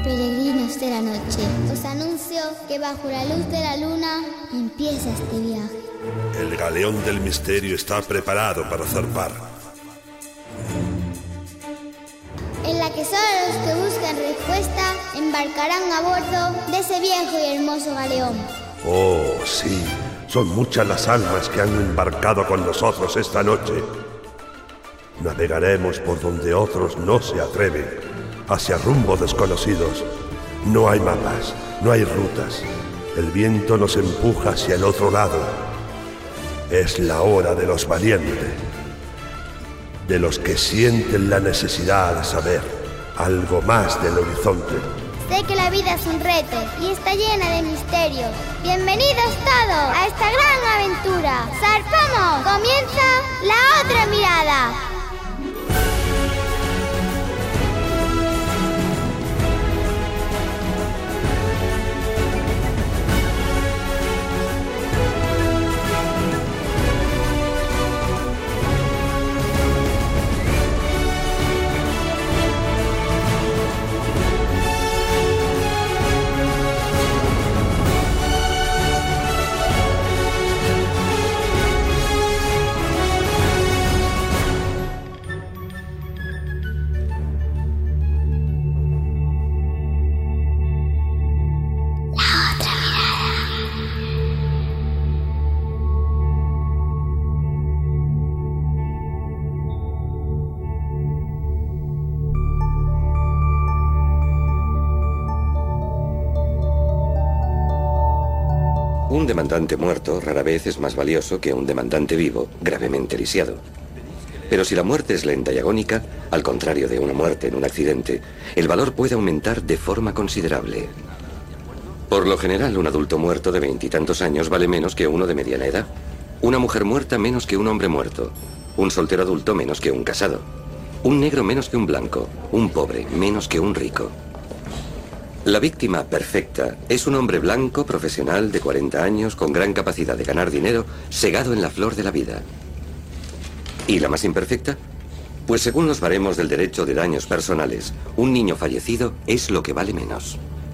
Peregrinos de la noche, os anuncio que bajo la luz de la luna empieza este viaje. El galeón del misterio está preparado para zarpar. En la que solo los que buscan respuesta embarcarán a bordo de ese viejo y hermoso galeón. Oh, sí, son muchas las almas que han embarcado con nosotros esta noche. Navegaremos por donde otros no se atreven, hacia rumbos desconocidos. No hay mapas, no hay rutas. El viento nos empuja hacia el otro lado. Es la hora de los valientes, de los que sienten la necesidad de saber algo más del horizonte. Sé que la vida es un reto y está llena de misterios. Bienvenidos todos a esta gran aventura. ¡Zarpamos! Comienza La Otra Mirada. Un demandante muerto rara vez es más valioso que un demandante vivo, gravemente lisiado. Pero si la muerte es lenta y agónica, al contrario de una muerte en un accidente, el valor puede aumentar de forma considerable. Por lo general, un adulto muerto de 20 y tantos años vale menos que uno de mediana edad. Una mujer muerta menos que un hombre muerto. Un soltero adulto menos que un casado. Un negro menos que un blanco. Un pobre menos que un rico. La víctima perfecta es un hombre blanco, profesional, de 40 años, con gran capacidad de ganar dinero, segado en la flor de la vida. ¿Y la más imperfecta? Pues según los baremos del derecho de daños personales, un niño fallecido es lo que vale menos.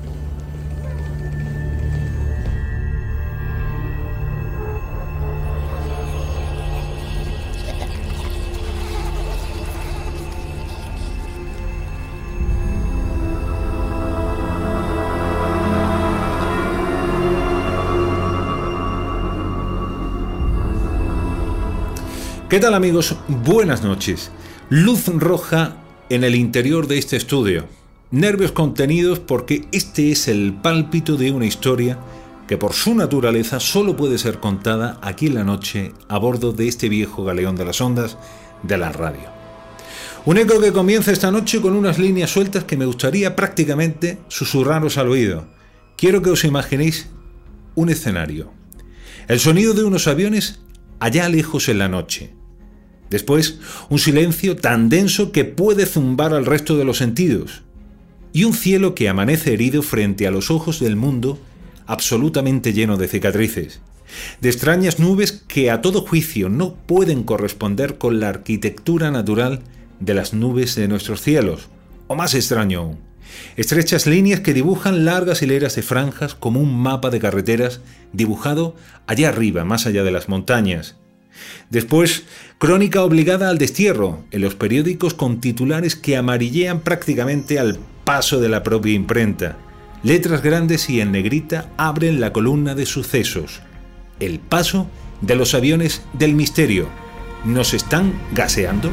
¿Qué tal, amigos? Buenas noches. Luz roja en el interior de este estudio. Nervios contenidos porque este es el pálpito de una historia que por su naturaleza solo puede ser contada aquí en la noche a bordo de este viejo galeón de las ondas de la radio. Un eco que comienza esta noche con unas líneas sueltas que me gustaría prácticamente susurraros al oído. Quiero que os imaginéis un escenario. El sonido de unos aviones allá lejos en la noche. Después, un silencio tan denso que puede zumbar al resto de los sentidos. Y un cielo que amanece herido frente a los ojos del mundo, absolutamente lleno de cicatrices. De extrañas nubes que a todo juicio no pueden corresponder con la arquitectura natural de las nubes de nuestros cielos. O más extraño aún, estrechas líneas que dibujan largas hileras de franjas como un mapa de carreteras dibujado allá arriba, más allá de las montañas. Después, crónica obligada al destierro en los periódicos con titulares que amarillean prácticamente al paso de la propia imprenta. Letras grandes y en negrita abren la columna de sucesos. El paso de los aviones del misterio. ¿Nos están gaseando?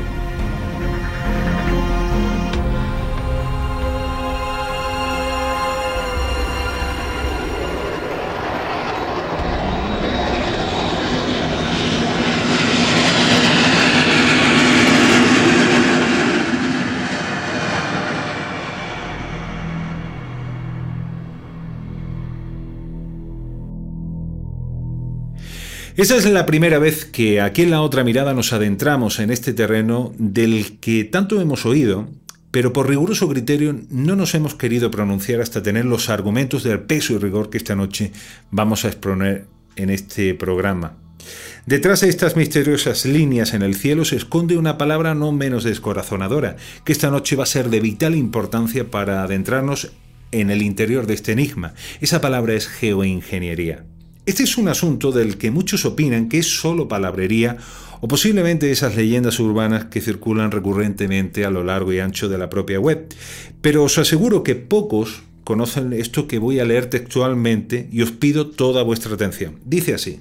Esa es la primera vez que aquí en La Otra Mirada nos adentramos en este terreno del que tanto hemos oído, pero por riguroso criterio no nos hemos querido pronunciar hasta tener los argumentos del peso y rigor que esta noche vamos a exponer en este programa. Detrás de estas misteriosas líneas en el cielo se esconde una palabra no menos descorazonadora, que esta noche va a ser de vital importancia para adentrarnos en el interior de este enigma. Esa palabra es geoingeniería. Este es un asunto del que muchos opinan que es solo palabrería o posiblemente esas leyendas urbanas que circulan recurrentemente a lo largo y ancho de la propia web. Pero os aseguro que pocos conocen esto que voy a leer textualmente y os pido toda vuestra atención. Dice así: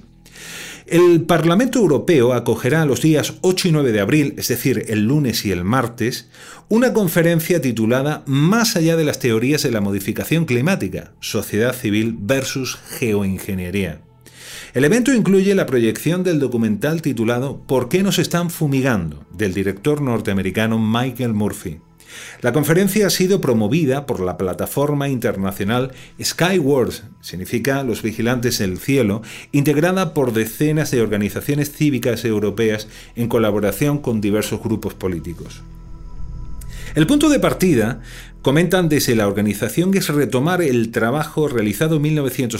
el Parlamento Europeo acogerá los días 8 y 9 de abril, es decir, el lunes y el martes, una conferencia titulada Más allá de las teorías de la modificación climática, sociedad civil versus geoingeniería. El evento incluye la proyección del documental titulado ¿Por qué nos están fumigando?, del director norteamericano Michael Murphy. La conferencia ha sido promovida por la plataforma internacional Skyward, significa los vigilantes del cielo, integrada por decenas de organizaciones cívicas europeas en colaboración con diversos grupos políticos. El punto de partida, comentan desde la organización, es retomar el trabajo realizado en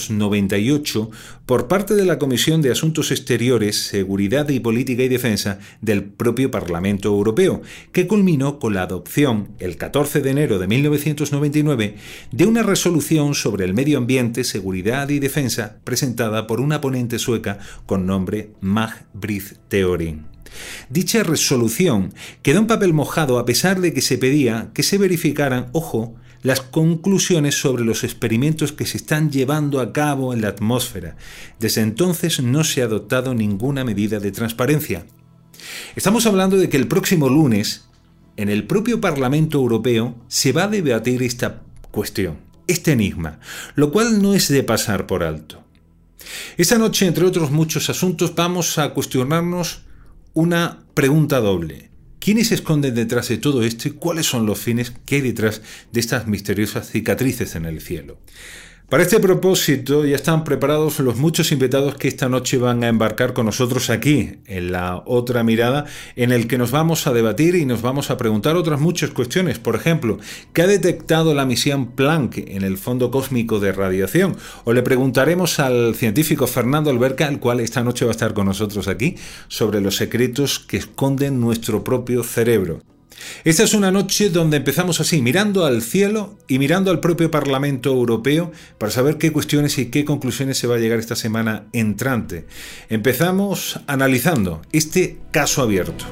1998 por parte de la Comisión de Asuntos Exteriores, Seguridad y Política y Defensa del propio Parlamento Europeo, que culminó con la adopción, el 14 de enero de 1999, de una resolución sobre el medio ambiente, seguridad y defensa presentada por una ponente sueca con nombre Maj-Britt Theorin. Dicha resolución quedó en papel mojado a pesar de que se pedía que se verificaran, ojo, las conclusiones sobre los experimentos que se están llevando a cabo en la atmósfera. Desde entonces no se ha adoptado ninguna medida de transparencia. Estamos hablando de que el próximo lunes, en el propio Parlamento Europeo, se va a debatir esta cuestión, este enigma, lo cual no es de pasar por alto. Esta noche, entre otros muchos asuntos, vamos a cuestionarnos una pregunta doble. ¿Quiénes se esconden detrás de todo esto y cuáles son los fines que hay detrás de estas misteriosas cicatrices en el cielo? Para este propósito ya están preparados los muchos invitados que esta noche van a embarcar con nosotros aquí, en La Otra Mirada, en el que nos vamos a debatir y nos vamos a preguntar otras muchas cuestiones. Por ejemplo, ¿qué ha detectado la misión Planck en el fondo cósmico de radiación? O le preguntaremos al científico Fernando Alberca, el cual esta noche va a estar con nosotros aquí, sobre los secretos que esconden nuestro propio cerebro. Esta es una noche donde empezamos así, mirando al cielo y mirando al propio Parlamento Europeo para saber qué cuestiones y qué conclusiones se va a llegar esta semana entrante. Empezamos analizando este caso abierto.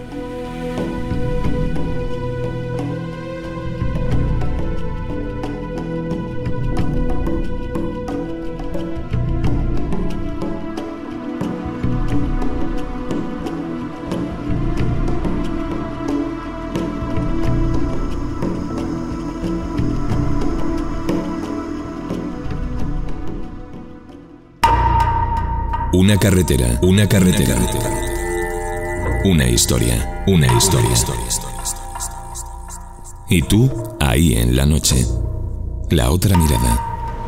Una carretera. Una historia. Y tú, ahí en la noche. La Otra Mirada.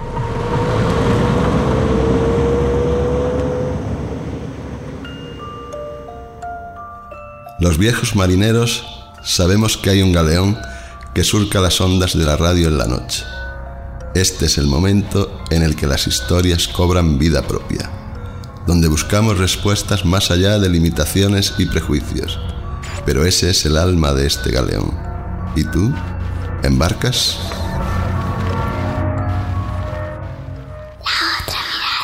Los viejos marineros sabemos que hay un galeón que surca las ondas de la radio en la noche. Este es el momento en el que las historias cobran vida propia, donde buscamos respuestas más allá de limitaciones y prejuicios. Pero ese es el alma de este galeón. ¿Y tú? ¿Embarcas? La Otra Mirada.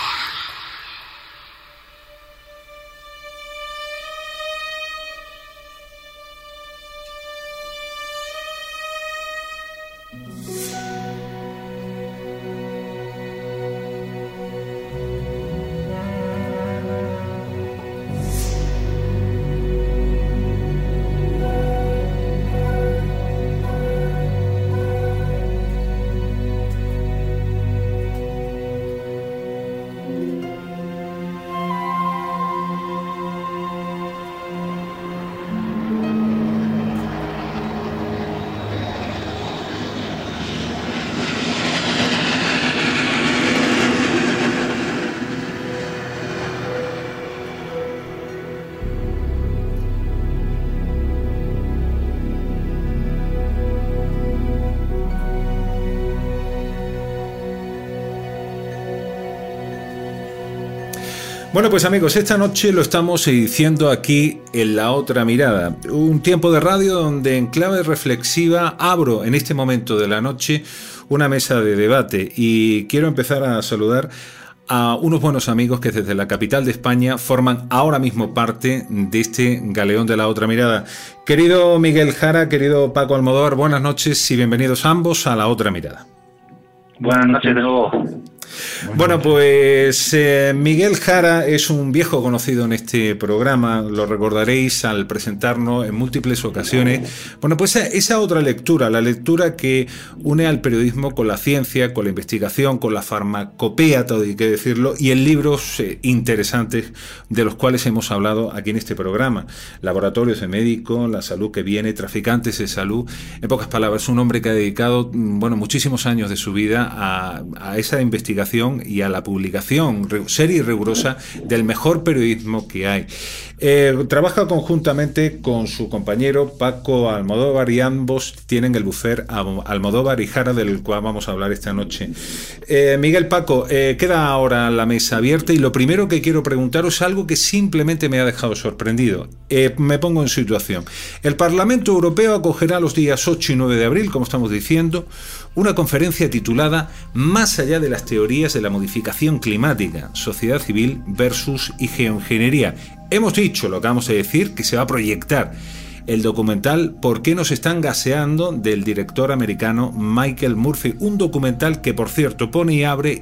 Bueno, pues amigos, esta noche lo estamos diciendo aquí en La Otra Mirada, un tiempo de radio donde en clave reflexiva abro en este momento de la noche una mesa de debate y quiero empezar a saludar a unos buenos amigos que desde la capital de España forman ahora mismo parte de este galeón de La Otra Mirada. Querido Miguel Jara, querido Paco Almodóvar, buenas noches y bienvenidos ambos a La Otra Mirada. Buenas noches de nuevo. Bueno, pues Miguel Jara es un viejo conocido en este programa, lo recordaréis al presentarnos en múltiples ocasiones. Bueno, pues esa otra lectura, la lectura que une al periodismo con la ciencia, con la investigación, con la farmacopea, todo hay que decirlo, y en libros interesantes de los cuales hemos hablado aquí en este programa. Laboratorios de médicos, la salud que viene, traficantes de salud. En pocas palabras, un hombre que ha dedicado muchísimos años de su vida a esa investigación y a la publicación seria y rigurosa del mejor periodismo que hay. Trabaja conjuntamente con su compañero Paco Almodóvar y ambos tienen el bufet Almodóvar y Jara, del cual vamos a hablar esta noche. Miguel, Paco, queda ahora la mesa abierta y lo primero que quiero preguntaros es algo que simplemente me ha dejado sorprendido. Me pongo en situación. El Parlamento Europeo acogerá los días 8 y 9 de abril, como estamos diciendo, una conferencia titulada Más allá de las teorías de la modificación climática, sociedad civil versus y geoingeniería. Hemos dicho, lo acabamos de decir, que se va a proyectar el documental ¿Por qué nos están gaseando?, del director americano Michael Murphy, un documental que, por cierto, pone y abre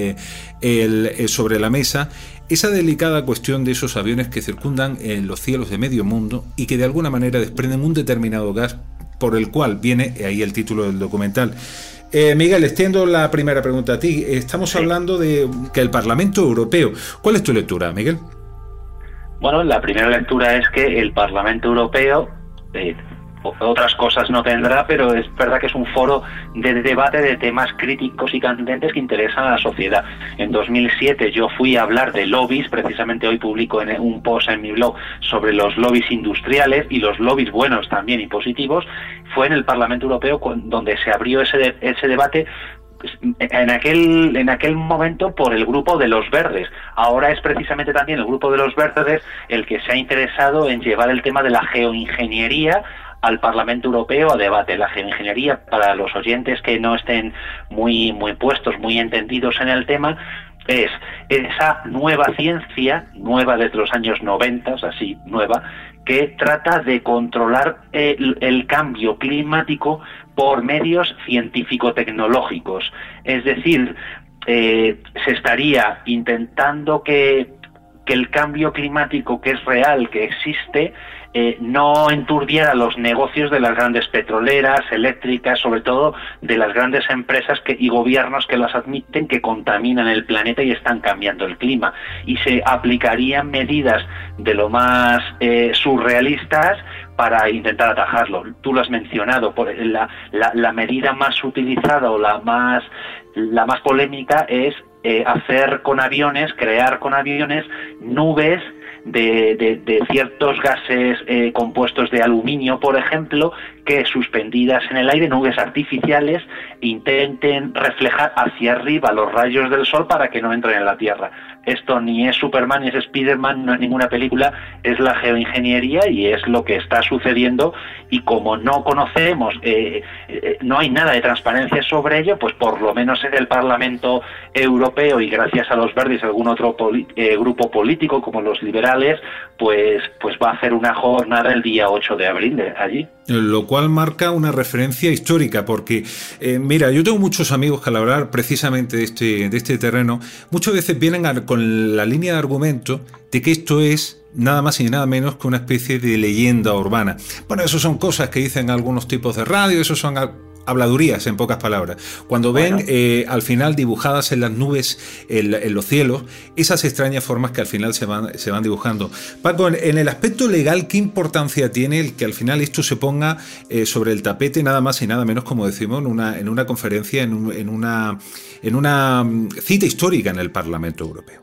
sobre la mesa esa delicada cuestión de esos aviones que circundan en los cielos de medio mundo y que de alguna manera desprenden un determinado gas por el cual viene ahí el título del documental. Miguel, extiendo la primera pregunta a ti. Estamos hablando de que el Parlamento Europeo... ¿Cuál es tu lectura, Miguel? Bueno, la primera lectura es que el Parlamento Europeo, otras cosas no tendrá, pero es verdad que es un foro de debate de temas críticos y candentes que interesan a la sociedad. En 2007 yo fui a hablar de lobbies, precisamente hoy publico un post en mi blog sobre los lobbies industriales y los lobbies buenos también y positivos. Fue en el Parlamento Europeo donde se abrió ese debate. En aquel momento por el grupo de los verdes. Ahora es precisamente también el grupo de los verdes el que se ha interesado en llevar el tema de la geoingeniería al Parlamento Europeo a debate. La geoingeniería, para los oyentes que no estén muy puestos, muy entendidos en el tema, es esa nueva ciencia, nueva desde los años 90, así nueva, que trata de controlar el cambio climático por medios científico-tecnológicos. Es decir, se estaría intentando que el cambio climático, que es real, que existe, no enturbiara los negocios de las grandes petroleras, eléctricas, sobre todo de las grandes empresas y gobiernos que las admiten, que contaminan el planeta y están cambiando el clima. Y se aplicarían medidas de lo más surrealistas para intentar atajarlo. Tú lo has mencionado, la medida más utilizada o la más polémica es crear con aviones nubes de ciertos gases compuestos de aluminio, por ejemplo, que suspendidas en el aire, nubes artificiales, intenten reflejar hacia arriba los rayos del sol para que no entren en la Tierra. Esto ni es Superman ni es Spiderman, no es ninguna película, es la geoingeniería y es lo que está sucediendo, y como no conocemos, no hay nada de transparencia sobre ello, pues por lo menos en el Parlamento Europeo y gracias a los verdes y algún otro grupo político como los liberales, pues va a hacer una jornada el día 8 de abril allí. Lo cual marca una referencia histórica, porque, mira, yo tengo muchos amigos que al hablar precisamente de este terreno, muchas veces vienen con la línea de argumento de que esto es nada más y nada menos que una especie de leyenda urbana. Bueno, eso son cosas que dicen algunos tipos de radio, eso son habladurías, en pocas palabras. Cuando ven al final dibujadas en las nubes, en los cielos, esas extrañas formas que al final se van dibujando. Paco, en el aspecto legal, ¿qué importancia tiene el que al final esto se ponga sobre el tapete, nada más y nada menos, como decimos, en una conferencia, en una cita histórica en el Parlamento Europeo?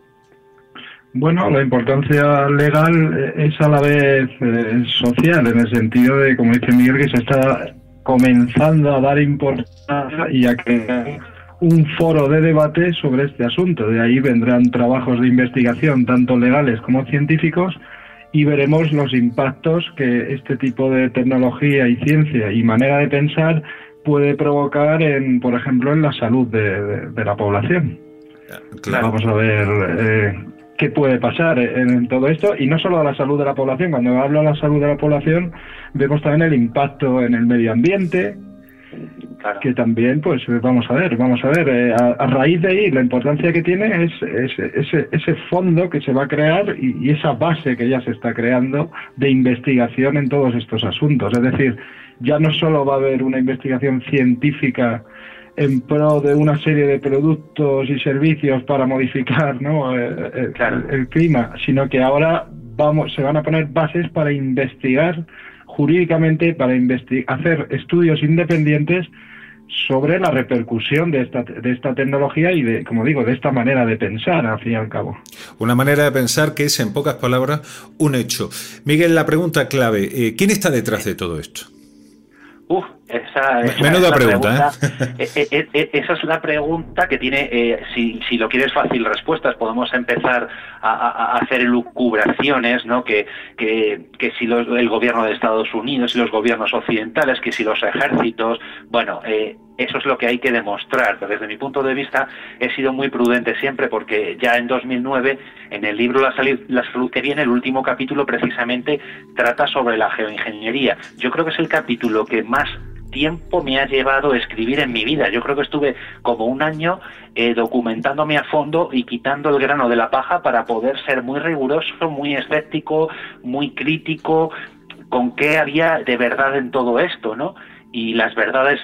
Bueno, la importancia legal es a la vez social, en el sentido de, como dice Miguel, que se está comenzando a dar importancia y a crear un foro de debate sobre este asunto. De ahí vendrán trabajos de investigación, tanto legales como científicos, y veremos los impactos que este tipo de tecnología y ciencia y manera de pensar puede provocar, por ejemplo, en la salud de la población. Claro. Vamos a ver qué puede pasar en todo esto, y no solo a la salud de la población. Cuando hablo de la salud de la población, vemos también el impacto en el medio ambiente, claro, que también, pues vamos a ver, a raíz de ahí la importancia que tiene es ese fondo que se va a crear y esa base que ya se está creando de investigación en todos estos asuntos. Es decir, ya no solo va a haber una investigación científica en pro de una serie de productos y servicios para modificar, ¿no?, el clima, sino que ahora se van a poner bases para investigar jurídicamente, para hacer estudios independientes sobre la repercusión de esta tecnología y como digo, de esta manera de pensar, al fin y al cabo. Una manera de pensar que es, en pocas palabras, un hecho. Miguel, la pregunta clave, ¿quién está detrás de todo esto? Menuda pregunta, esa es la pregunta que tiene, si lo quieres fácil respuestas, podemos empezar a hacer elucubraciones, ¿no? Que si el gobierno de Estados Unidos y los gobiernos occidentales, que si los ejércitos, bueno, eso es lo que hay que demostrar. Pero desde mi punto de vista he sido muy prudente siempre, porque ya en 2009, en el libro La salud que viene, el último capítulo precisamente trata sobre la geoingeniería. Yo creo que es el capítulo que más tiempo me ha llevado escribir en mi vida. Yo creo que estuve como un año documentándome a fondo y quitando el grano de la paja para poder ser muy riguroso, muy escéptico, muy crítico con qué había de verdad en todo esto, ¿no? Y las verdades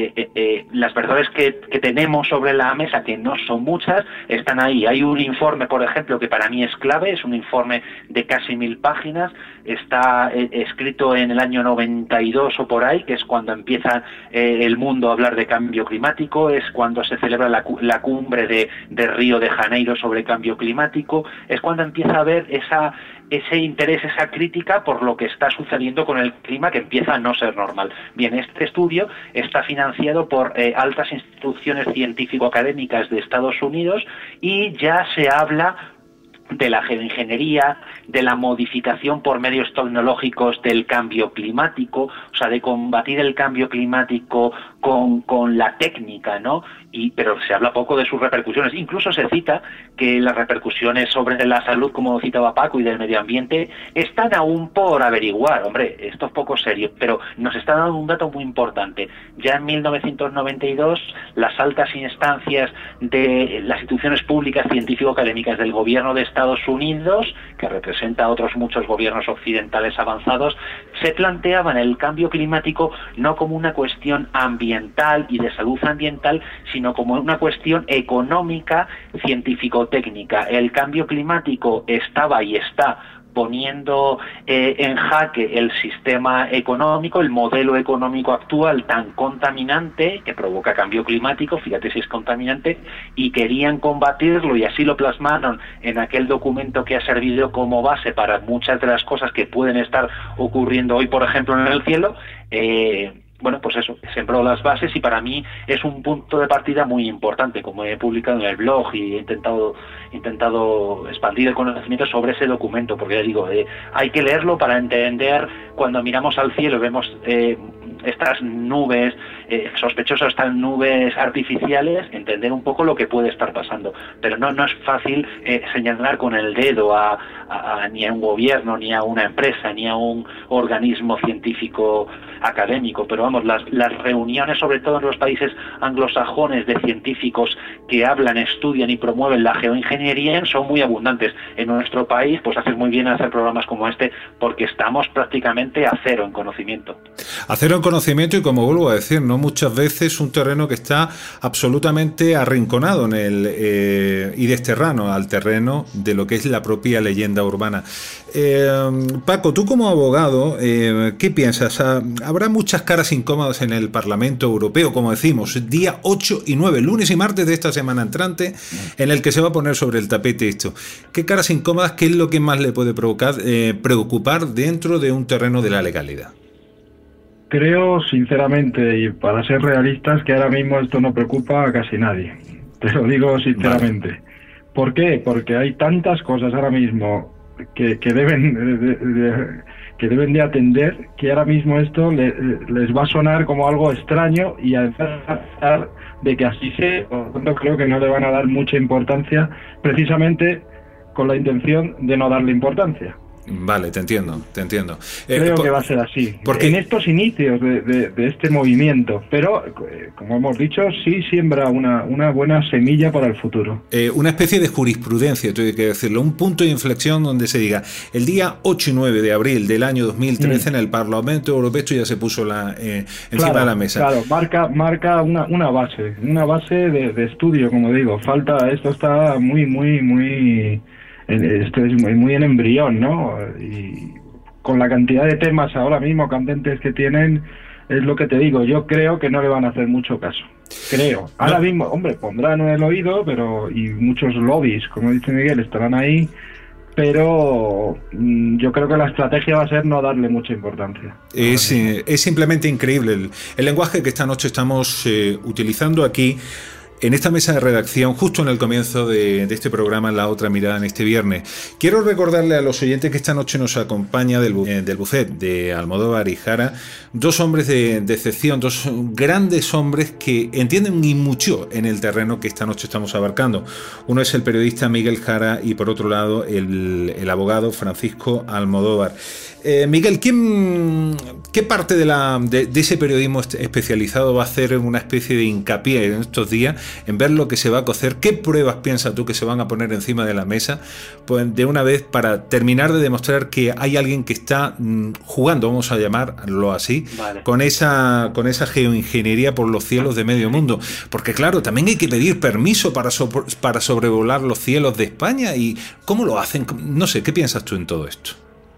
que tenemos sobre la mesa, que no son muchas, están ahí. Hay un informe, por ejemplo, que para mí es clave, es un informe de casi 1000 páginas, está escrito en el año 92 o por ahí, que es cuando empieza el mundo a hablar de cambio climático, es cuando se celebra la cumbre de Río de Janeiro sobre cambio climático, es cuando empieza a haber ese interés, esa crítica por lo que está sucediendo con el clima, que empieza a no ser normal. Bien, este estudio está financiado por altas instituciones científico-académicas de Estados Unidos y ya se habla de la geoingeniería, de la modificación por medios tecnológicos del cambio climático, o sea, de combatir el cambio climático con la técnica, ¿no? Pero se habla poco de sus repercusiones. Incluso se cita que las repercusiones sobre la salud, como citaba Paco, y del medio ambiente, están aún por averiguar. Hombre, esto es poco serio, pero nos está dando un dato muy importante. Ya en 1992, las altas instancias de las instituciones públicas científico-académicas del gobierno de Estados Unidos, que representa a otros muchos gobiernos occidentales avanzados, se planteaban el cambio climático no como una cuestión ambiental y de salud ambiental, sino como una cuestión económica, científico-técnica. El cambio climático estaba y está poniendo en jaque el sistema económico, el modelo económico actual tan contaminante, que provoca cambio climático, fíjate si es contaminante, y querían combatirlo, y así lo plasmaron en aquel documento que ha servido como base para muchas de las cosas que pueden estar ocurriendo hoy, por ejemplo, en el cielo. Bueno, pues eso, sembró las bases, y para mí es un punto de partida muy importante, como he publicado en el blog y he intentado expandir el conocimiento sobre ese documento, porque ya digo, hay que leerlo para entender, cuando miramos al cielo vemos estas nubes sospechosas, estas nubes artificiales, entender un poco lo que puede estar pasando. Pero no es fácil señalar con el dedo ni a un gobierno, ni a una empresa, ni a un organismo científico académico, pero vamos, las reuniones, sobre todo en los países anglosajones, de científicos que hablan, estudian y promueven la geoingeniería, son muy abundantes. En nuestro país, pues haces muy bien hacer programas como este, porque estamos prácticamente a cero en conocimiento. A cero en conocimiento, y como vuelvo a decir, no muchas veces un terreno que está absolutamente arrinconado y desterrado al terreno de lo que es la propia leyenda urbana. Paco, tú como abogado, ¿qué piensas? Habrá muchas caras incómodas en el Parlamento Europeo, como decimos, día 8 y 9, lunes y martes de esta semana entrante, en el que se va a poner sobre el tapete esto. ¿Qué caras incómodas? ¿Qué es lo que más le puede preocupar dentro de un terreno de la legalidad? creo sinceramente, y para ser realistas, que ahora mismo esto no preocupa a casi nadie. Te lo digo sinceramente. Vale. ¿Por qué? Porque hay tantas cosas ahora mismo que deben de atender, que ahora mismo esto les va a sonar como algo extraño, y a pesar de que así sea, por lo tanto creo que no le van a dar mucha importancia, precisamente con la intención de no darle importancia. Vale, te entiendo. Creo que va a ser así, porque en estos inicios de este movimiento, pero como hemos dicho, sí siembra una buena semilla para el futuro. Una especie de jurisprudencia, tengo que decirlo, un punto de inflexión donde se diga, el día 8 y 9 de abril del año 2013 en el Parlamento Europeo, esto ya se puso encima de la mesa. Claro, marca una base de estudio, como digo. Esto está esto es muy en embrión, ¿no? Y con la cantidad de temas ahora mismo candentes que tienen, es lo que te digo, yo creo que no le van a hacer mucho caso. Creo. Ahora mismo, hombre, pondrán en el oído, y muchos lobbies, como dice Miguel, estarán ahí, pero yo creo que la estrategia va a ser no darle mucha importancia. Es simplemente increíble el lenguaje que esta noche estamos utilizando aquí en esta mesa de redacción, justo en el comienzo de este programa, La Otra Mirada, en este viernes. Quiero recordarle a los oyentes que esta noche nos acompaña del buffet de Almodóvar y Jara, dos hombres de excepción, dos grandes hombres que entienden y mucho en el terreno que esta noche estamos abarcando. Uno es el periodista Miguel Jara y por otro lado el abogado Francisco Almodóvar. Miguel, ¿qué parte de ese periodismo especializado va a hacer una especie de hincapié en estos días en ver lo que se va a cocer? ¿Qué pruebas piensas tú que se van a poner encima de la mesa, pues, de una vez, para terminar de demostrar que hay alguien que está jugando, vamos a llamarlo así, vale, con esa geoingeniería por los cielos de medio mundo? Porque claro, también hay que pedir permiso para sobrevolar los cielos de España. ¿Y cómo lo hacen? No sé, ¿qué piensas tú en todo esto?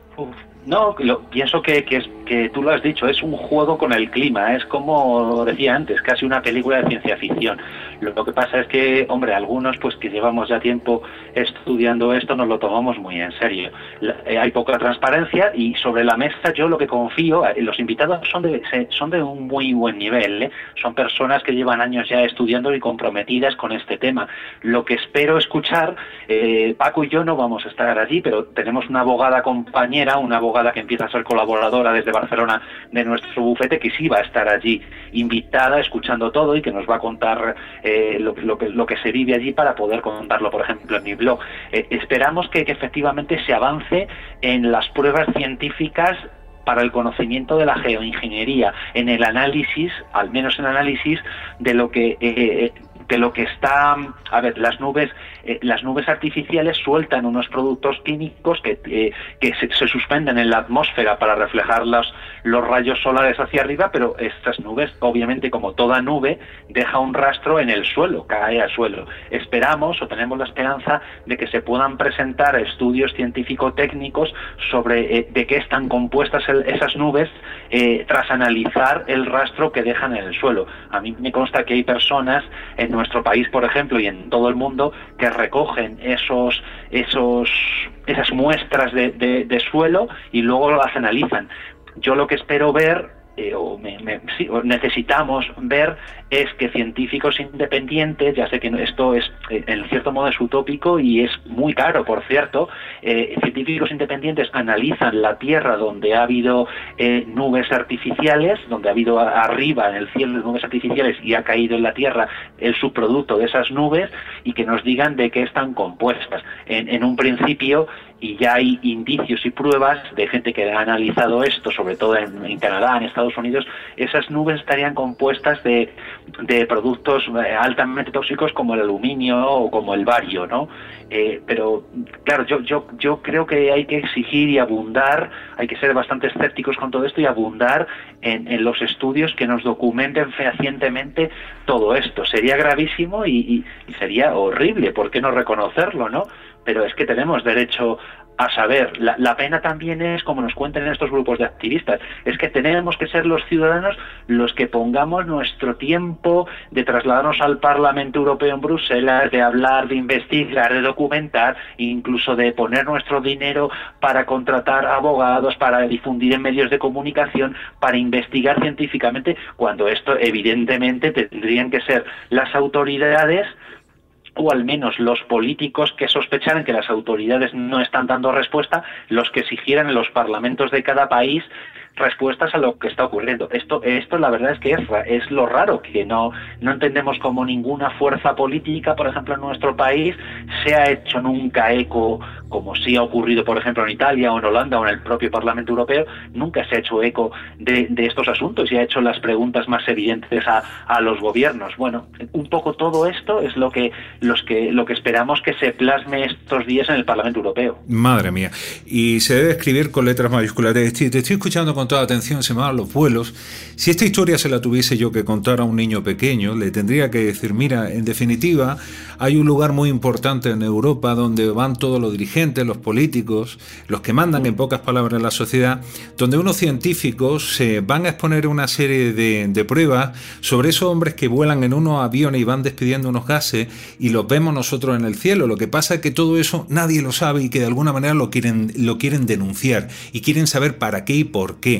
No, pienso que tú lo has dicho, es un juego con el clima, es como decía antes, casi una película de ciencia ficción. Lo que pasa es que, hombre, algunos pues que llevamos ya tiempo estudiando esto nos lo tomamos muy en serio. Hay poca transparencia y sobre la mesa yo lo que confío, los invitados son de un muy buen nivel, son personas que llevan años ya estudiando y comprometidas con este tema. Lo que espero escuchar, Paco y yo no vamos a estar allí, pero tenemos una abogada compañera, una abogada que empieza a ser colaboradora desde Barcelona de nuestro bufete, que sí va a estar allí invitada, escuchando todo y que nos va a contar lo que se vive allí para poder contarlo, por ejemplo, en mi blog. Esperamos que efectivamente se avance en las pruebas científicas para el conocimiento de la geoingeniería, en el análisis, al menos en análisis de lo que está, a ver, las nubes artificiales sueltan unos productos químicos que se suspenden en la atmósfera para reflejar los rayos solares hacia arriba, pero estas nubes, obviamente, como toda nube, deja un rastro en el suelo, cae al suelo. Esperamos, o tenemos la esperanza, de que se puedan presentar estudios científico-técnicos sobre de qué están compuestas esas nubes tras analizar el rastro que dejan en el suelo. A mí me consta que hay personas en nuestro país, por ejemplo, y en todo el mundo, que recogen esas muestras de suelo y luego las analizan. Yo lo que espero ver, necesitamos ver, es que científicos independientes, ya sé que esto es, en cierto modo es utópico y es muy caro, por cierto, científicos independientes analizan la Tierra donde ha habido nubes artificiales, donde ha habido arriba en el cielo nubes artificiales y ha caído en la Tierra el subproducto de esas nubes, y que nos digan de qué están compuestas. En un principio, y ya hay indicios y pruebas de gente que ha analizado esto, sobre todo en Canadá, en Estados Unidos, esas nubes estarían compuestas de productos altamente tóxicos como el aluminio o como el bario, ¿no? Pero claro, yo creo que hay que exigir y abundar, hay que ser bastante escépticos con todo esto y abundar en los estudios que nos documenten fehacientemente todo esto. Sería gravísimo y sería horrible, ¿por qué no reconocerlo, no? pero es que tenemos derecho a saber. La pena también es, como nos cuentan estos grupos de activistas, es que tenemos que ser los ciudadanos los que pongamos nuestro tiempo de trasladarnos al Parlamento Europeo en Bruselas, de hablar, de investigar, de documentar, incluso de poner nuestro dinero para contratar abogados, para difundir en medios de comunicación, para investigar científicamente, cuando esto evidentemente tendrían que ser las autoridades, o al menos los políticos que sospecharan que las autoridades no están dando respuesta, los que exigieran en los parlamentos de cada país respuestas a lo que está ocurriendo. Esto la verdad es que es lo raro, que no entendemos cómo ninguna fuerza política, por ejemplo, en nuestro país, se ha hecho nunca eco, como sí ha ocurrido, por ejemplo, en Italia o en Holanda o en el propio Parlamento Europeo, nunca se ha hecho eco de estos asuntos y ha hecho las preguntas más evidentes a los gobiernos. Bueno, un poco todo esto es lo que esperamos que se plasme estos días en el Parlamento Europeo. Madre mía. Y se debe escribir con letras mayúsculas. Te estoy escuchando con toda atención, se me van los vuelos. Si esta historia se la tuviese yo que contar a un niño pequeño, le tendría que decir, mira, en definitiva, hay un lugar muy importante en Europa donde van todos los dirigentes, los políticos, los que mandan en pocas palabras la sociedad, donde unos científicos se van a exponer una serie de pruebas sobre esos hombres que vuelan en unos aviones y van despidiendo unos gases y los vemos nosotros en el cielo. Lo que pasa es que todo eso nadie lo sabe y que de alguna manera lo quieren denunciar y quieren saber para qué y por qué.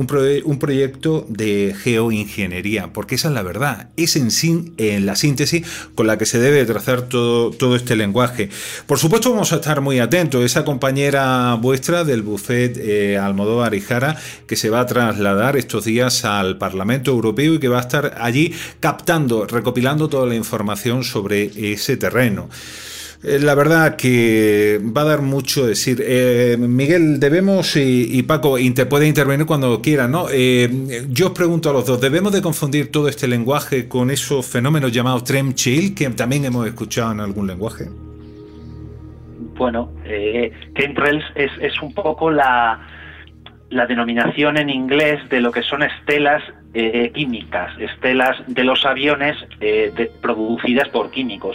Un proyecto de geoingeniería, porque esa es la verdad, es en la síntesis con la que se debe trazar todo este lenguaje. Por supuesto vamos a estar muy atentos, esa compañera vuestra del Buffet Almodóvar y Jara, que se va a trasladar estos días al Parlamento Europeo y que va a estar allí recopilando toda la información sobre ese terreno. La verdad que va a dar mucho decir. Miguel, debemos, y Paco puede intervenir cuando quiera, ¿no? Yo os pregunto a los dos, ¿debemos de confundir todo este lenguaje con esos fenómenos llamados chemtrail, que también hemos escuchado en algún lenguaje? Bueno, chemtrails es un poco la denominación en inglés de lo que son estelas químicas, estelas de los aviones producidas por químicos.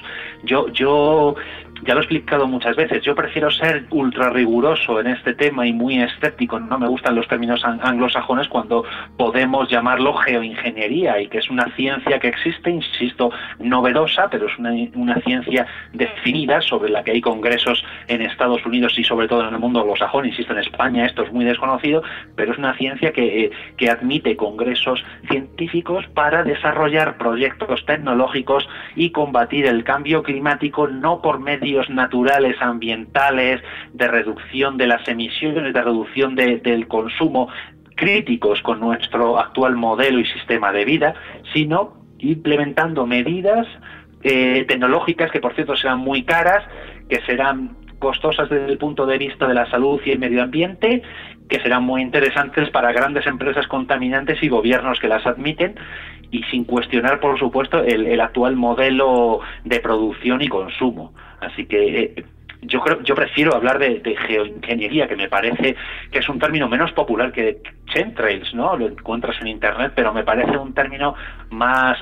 Yo ya lo he explicado muchas veces, yo prefiero ser ultra riguroso en este tema y muy escéptico, no me gustan los términos anglosajones cuando podemos llamarlo geoingeniería, y que es una ciencia que existe, insisto, novedosa, pero es una ciencia definida sobre la que hay congresos en Estados Unidos y sobre todo en el mundo anglosajón, insisto, en España esto es muy desconocido, pero es una ciencia que admite congresos científicos para desarrollar proyectos tecnológicos y combatir el cambio climático, no por medios naturales, ambientales, de reducción de las emisiones, de reducción del consumo, críticos con nuestro actual modelo y sistema de vida, sino implementando medidas tecnológicas que, por cierto, serán muy caras, que serán costosas desde el punto de vista de la salud y el medio ambiente, que serán muy interesantes para grandes empresas contaminantes y gobiernos que las admiten, y sin cuestionar, por supuesto, el actual modelo de producción y consumo. Así que yo prefiero hablar de geoingeniería, que me parece que es un término menos popular que chemtrails, ¿no? Lo encuentras en internet, pero me parece un término más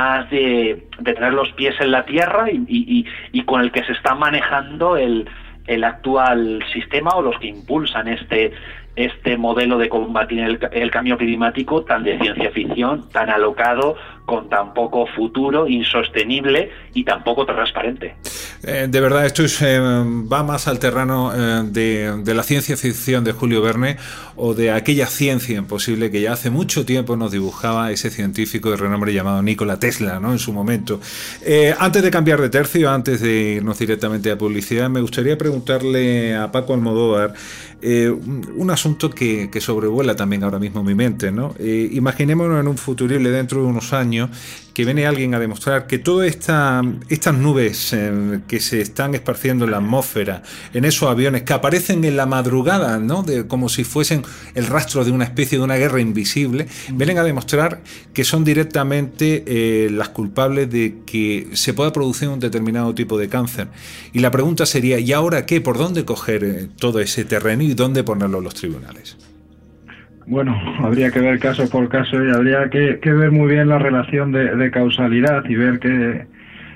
de tener los pies en la tierra y con el que se está manejando el actual sistema, o los que impulsan este modelo de combatir el cambio climático tan de ciencia ficción, tan alocado, con tan poco futuro, insostenible y tan poco transparente. De verdad, esto va más al terreno de la ciencia ficción de Julio Verne, o de aquella ciencia imposible que ya hace mucho tiempo nos dibujaba ese científico de renombre llamado Nikola Tesla, ¿no? En su momento. Antes de cambiar de tercio, antes de irnos directamente a publicidad, me gustaría preguntarle a Paco Almodóvar un asunto que sobrevuela también ahora mismo mi mente, ¿no? Imaginémonos en un futurible, dentro de unos años, que viene alguien a demostrar que todas estas nubes que se están esparciendo en la atmósfera, en esos aviones que aparecen en la madrugada, ¿no? Como si fuesen el rastro de una especie de una guerra invisible, vienen a demostrar que son directamente las culpables de que se pueda producir un determinado tipo de cáncer. Y la pregunta sería, ¿y ahora qué? ¿Por dónde coger todo ese terreno y dónde ponerlo en los tribunales? Bueno, habría que ver caso por caso y habría que ver muy bien la relación de causalidad y ver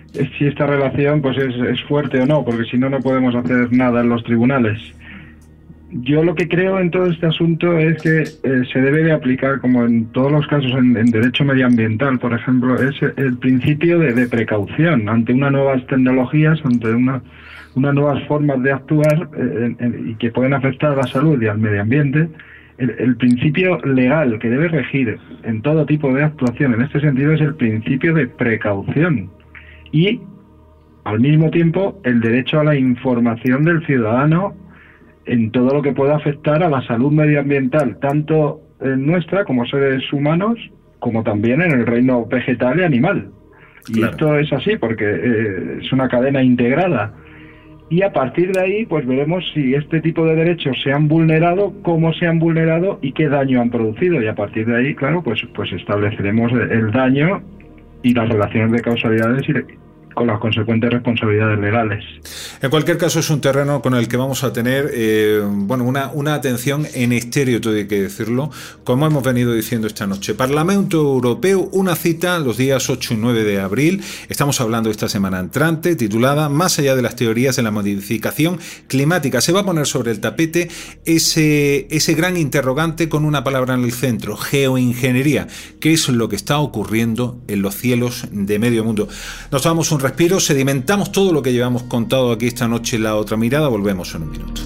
si esta relación pues es fuerte o no, porque si no, no podemos hacer nada en los tribunales. Yo lo que creo en todo este asunto es que se debe de aplicar, como en todos los casos en derecho medioambiental, por ejemplo, es el principio de precaución ante unas nuevas tecnologías, ante unas nuevas formas de actuar y que pueden afectar a la salud y al medio ambiente. El principio legal que debe regir en todo tipo de actuación en este sentido es el principio de precaución y, al mismo tiempo, el derecho a la información del ciudadano en todo lo que pueda afectar a la salud medioambiental, tanto nuestra como seres humanos, como también en el reino vegetal y animal. Y claro, esto es así porque es una cadena integrada. Y a partir de ahí, pues veremos si este tipo de derechos se han vulnerado, cómo se han vulnerado y qué daño han producido. Y a partir de ahí, claro, pues estableceremos el daño y las relaciones de causalidades con las consecuentes responsabilidades legales. En cualquier caso, es un terreno con el que vamos a tener una atención en estéreo, todo hay que decirlo, como hemos venido diciendo esta noche. Parlamento Europeo, una cita los días 8 y 9 de abril. Estamos hablando esta semana entrante, titulada Más allá de las teorías de la modificación climática. Se va a poner sobre el tapete ese gran interrogante con una palabra en el centro: geoingeniería. ¿Qué es lo que está ocurriendo en los cielos de medio mundo? Nos damos un respiro, sedimentamos todo lo que llevamos contado aquí esta noche en La Otra Mirada. Volvemos en un minuto.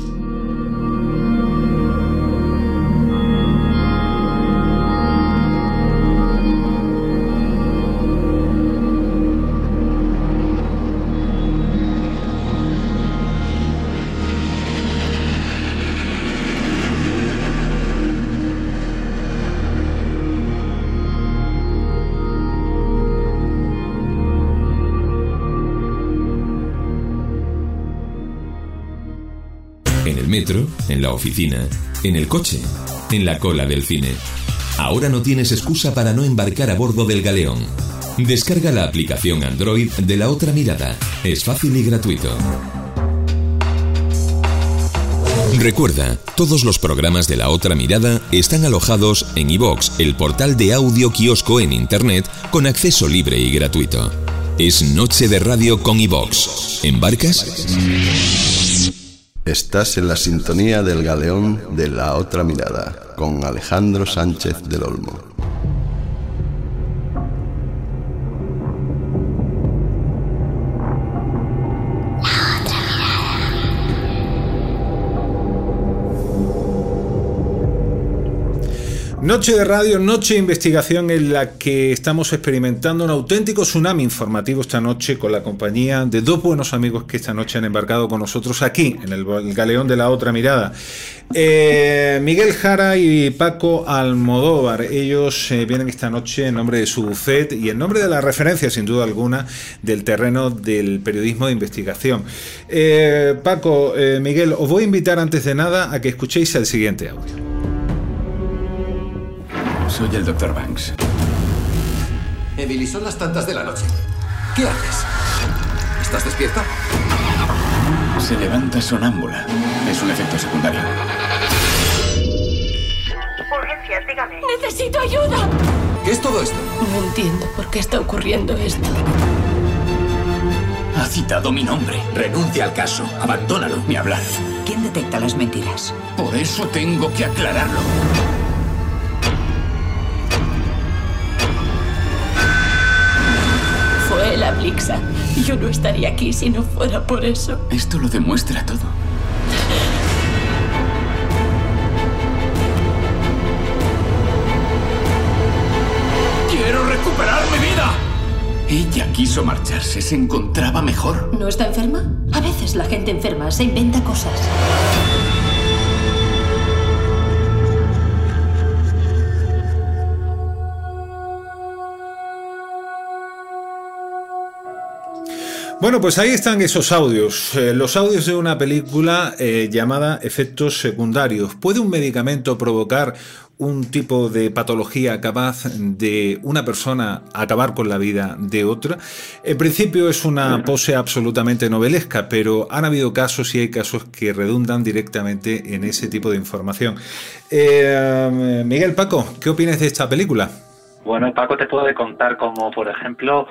En el metro, en la oficina, en el coche, en la cola del cine. Ahora no tienes excusa para no embarcar a bordo del galeón. Descarga la aplicación Android de La Otra Mirada. Es fácil y gratuito. Recuerda, todos los programas de La Otra Mirada están alojados en iVoox, el portal de audio kiosco en internet con acceso libre y gratuito. Es Noche de Radio con iVoox. ¿Embarcas? Estás en la sintonía del galeón de La Otra Mirada, con Alejandro Sánchez del Olmo. Noche de radio, noche de investigación en la que estamos experimentando un auténtico tsunami informativo esta noche con la compañía de dos buenos amigos que esta noche han embarcado con nosotros aquí en el galeón de La Otra Mirada. Miguel Jara y Paco Almodóvar. Ellos vienen esta noche en nombre de su bufet y en nombre de la referencia, sin duda alguna, del terreno del periodismo de investigación. Paco, Miguel, os voy a invitar antes de nada a que escuchéis el siguiente audio. Soy el Dr. Banks. Emily, son las tantas de la noche. ¿Qué haces? ¿Estás despierta? Se levanta sonámbula. Es un efecto secundario. Urgencias, dígame. ¡Necesito ayuda! ¿Qué es todo esto? No entiendo por qué está ocurriendo esto. Ha citado mi nombre. Renuncia al caso. Abandónalo. Ni hablar. ¿Quién detecta las mentiras? Por eso tengo que aclararlo. Fue la Blixa. Yo no estaría aquí si no fuera por eso. Esto lo demuestra todo. ¡Quiero recuperar mi vida! Ella quiso marcharse, se encontraba mejor. ¿No está enferma? A veces la gente enferma se inventa cosas. Bueno, pues ahí están esos audios, los audios de una película llamada Efectos Secundarios. ¿Puede un medicamento provocar un tipo de patología capaz de una persona acabar con la vida de otra? En principio es una pose absolutamente novelesca, pero han habido casos y hay casos que redundan directamente en ese tipo de información. Miguel, Paco, ¿qué opinas de esta película? Bueno, Paco te puede contar como, por ejemplo,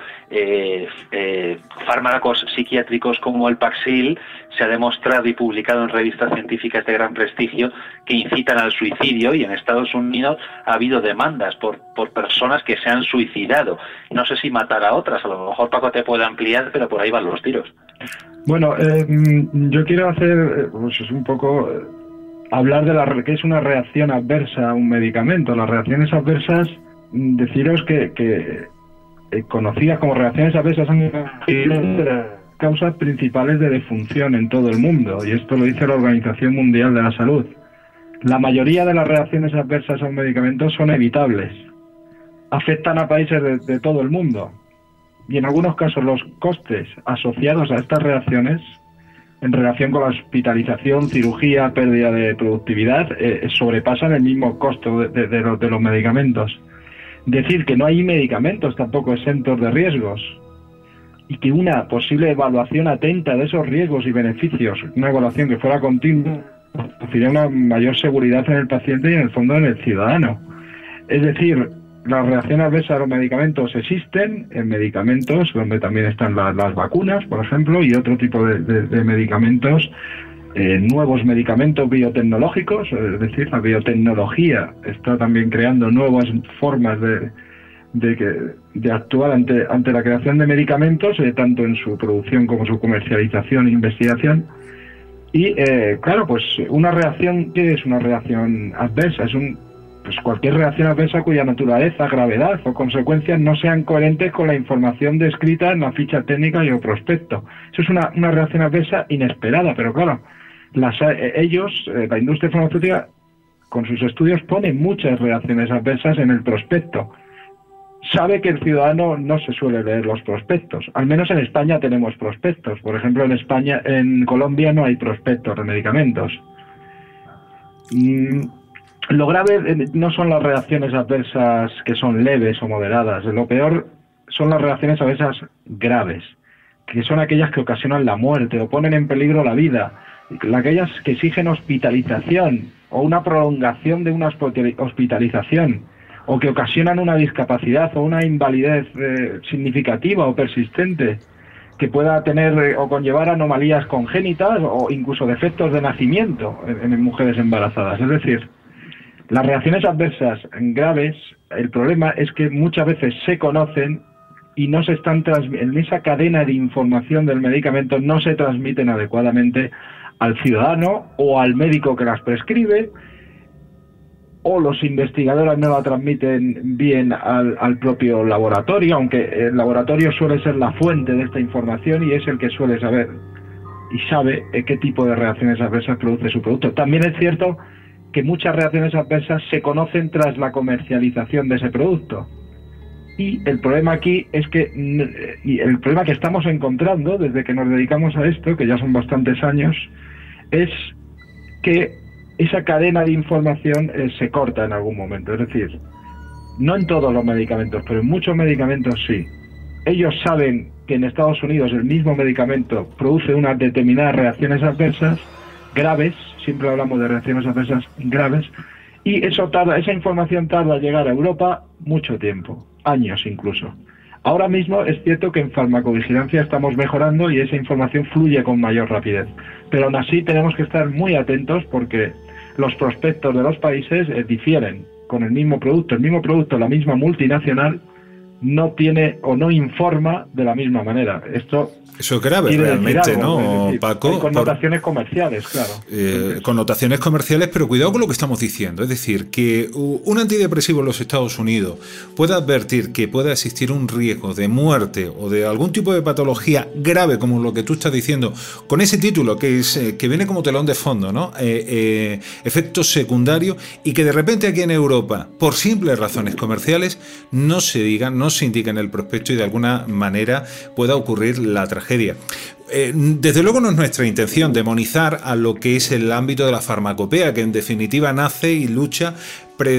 fármacos psiquiátricos como el Paxil se ha demostrado y publicado en revistas científicas de gran prestigio que incitan al suicidio, y en Estados Unidos ha habido demandas por personas que se han suicidado. No sé si matar a otras, a lo mejor Paco te puede ampliar, pero por ahí van los tiros. Bueno, yo quiero hacer pues un poco hablar de que es una reacción adversa a un medicamento. Las reacciones adversas, deciros que conocidas como reacciones adversas son las causas principales de defunción en todo el mundo, y esto lo dice la Organización Mundial de la Salud. La mayoría de las reacciones adversas a un medicamento son evitables, afectan a países de todo el mundo, y en algunos casos los costes asociados a estas reacciones en relación con la hospitalización, cirugía, pérdida de productividad, sobrepasan el mismo costo de los medicamentos. Decir que no hay medicamentos tampoco exentos de riesgos, y que una posible evaluación atenta de esos riesgos y beneficios, una evaluación que fuera continua, ofrecería una mayor seguridad en el paciente y en el fondo en el ciudadano. Es decir, las reacciones adversas a los medicamentos existen en medicamentos donde también están las vacunas, por ejemplo, y otro tipo de medicamentos, nuevos medicamentos biotecnológicos, es decir, la biotecnología está también creando nuevas formas de actuar ante la creación de medicamentos, tanto en su producción como su comercialización e investigación. Y claro, pues una reacción, ¿qué es una reacción adversa? Es pues cualquier reacción adversa cuya naturaleza, gravedad o consecuencias no sean coherentes con la información descrita en la ficha técnica y o prospecto. Eso es una reacción adversa inesperada, pero claro, la industria farmacéutica, con sus estudios, pone muchas reacciones adversas en el prospecto. Sabe que el ciudadano no se suele leer los prospectos. Al menos en España tenemos prospectos. Por ejemplo, en Colombia no hay prospectos de medicamentos. Lo grave no son las reacciones adversas que son leves o moderadas. Lo peor son las reacciones adversas graves, que son aquellas que ocasionan la muerte o ponen en peligro la vida, aquellas que exigen hospitalización o una prolongación de una hospitalización, o que ocasionan una discapacidad o una invalidez significativa o persistente, que pueda tener o conllevar anomalías congénitas o incluso defectos de nacimiento en mujeres embarazadas. Es decir, las reacciones adversas graves, el problema es que muchas veces se conocen y no se están en esa cadena de información del medicamento no se transmiten adecuadamente al ciudadano o al médico que las prescribe, o los investigadores no la transmiten bien al propio laboratorio, aunque el laboratorio suele ser la fuente de esta información y es el que suele saber y sabe qué tipo de reacciones adversas produce su producto. También es cierto que muchas reacciones adversas se conocen tras la comercialización de ese producto. Y el problema aquí es que, y el problema que estamos encontrando desde que nos dedicamos a esto, que ya son bastantes años, es que esa cadena de información se corta en algún momento. Es decir, no en todos los medicamentos, pero en muchos medicamentos sí. Ellos saben que en Estados Unidos el mismo medicamento produce unas determinadas reacciones adversas graves, siempre hablamos de reacciones adversas graves, y esa información tarda en llegar a Europa mucho tiempo, años incluso. Ahora mismo es cierto que en farmacovigilancia estamos mejorando y esa información fluye con mayor rapidez, pero aún así tenemos que estar muy atentos porque los prospectos de los países difieren con el mismo producto. El mismo producto, la misma multinacional, no tiene o no informa de la misma manera. Eso es grave realmente, ¿no, Paco? Hay connotaciones comerciales, claro. Connotaciones comerciales, pero cuidado con lo que estamos diciendo. Es decir, que un antidepresivo en los Estados Unidos puede advertir que pueda existir un riesgo de muerte o de algún tipo de patología grave, como lo que tú estás diciendo, con ese título que viene como telón de fondo, ¿no? Efectos secundarios, y que de repente aquí en Europa, por simples razones comerciales, no se indica en el prospecto y de alguna manera pueda ocurrir la tragedia. Desde luego no es nuestra intención demonizar a lo que es el ámbito de la farmacopea, que en definitiva nace y lucha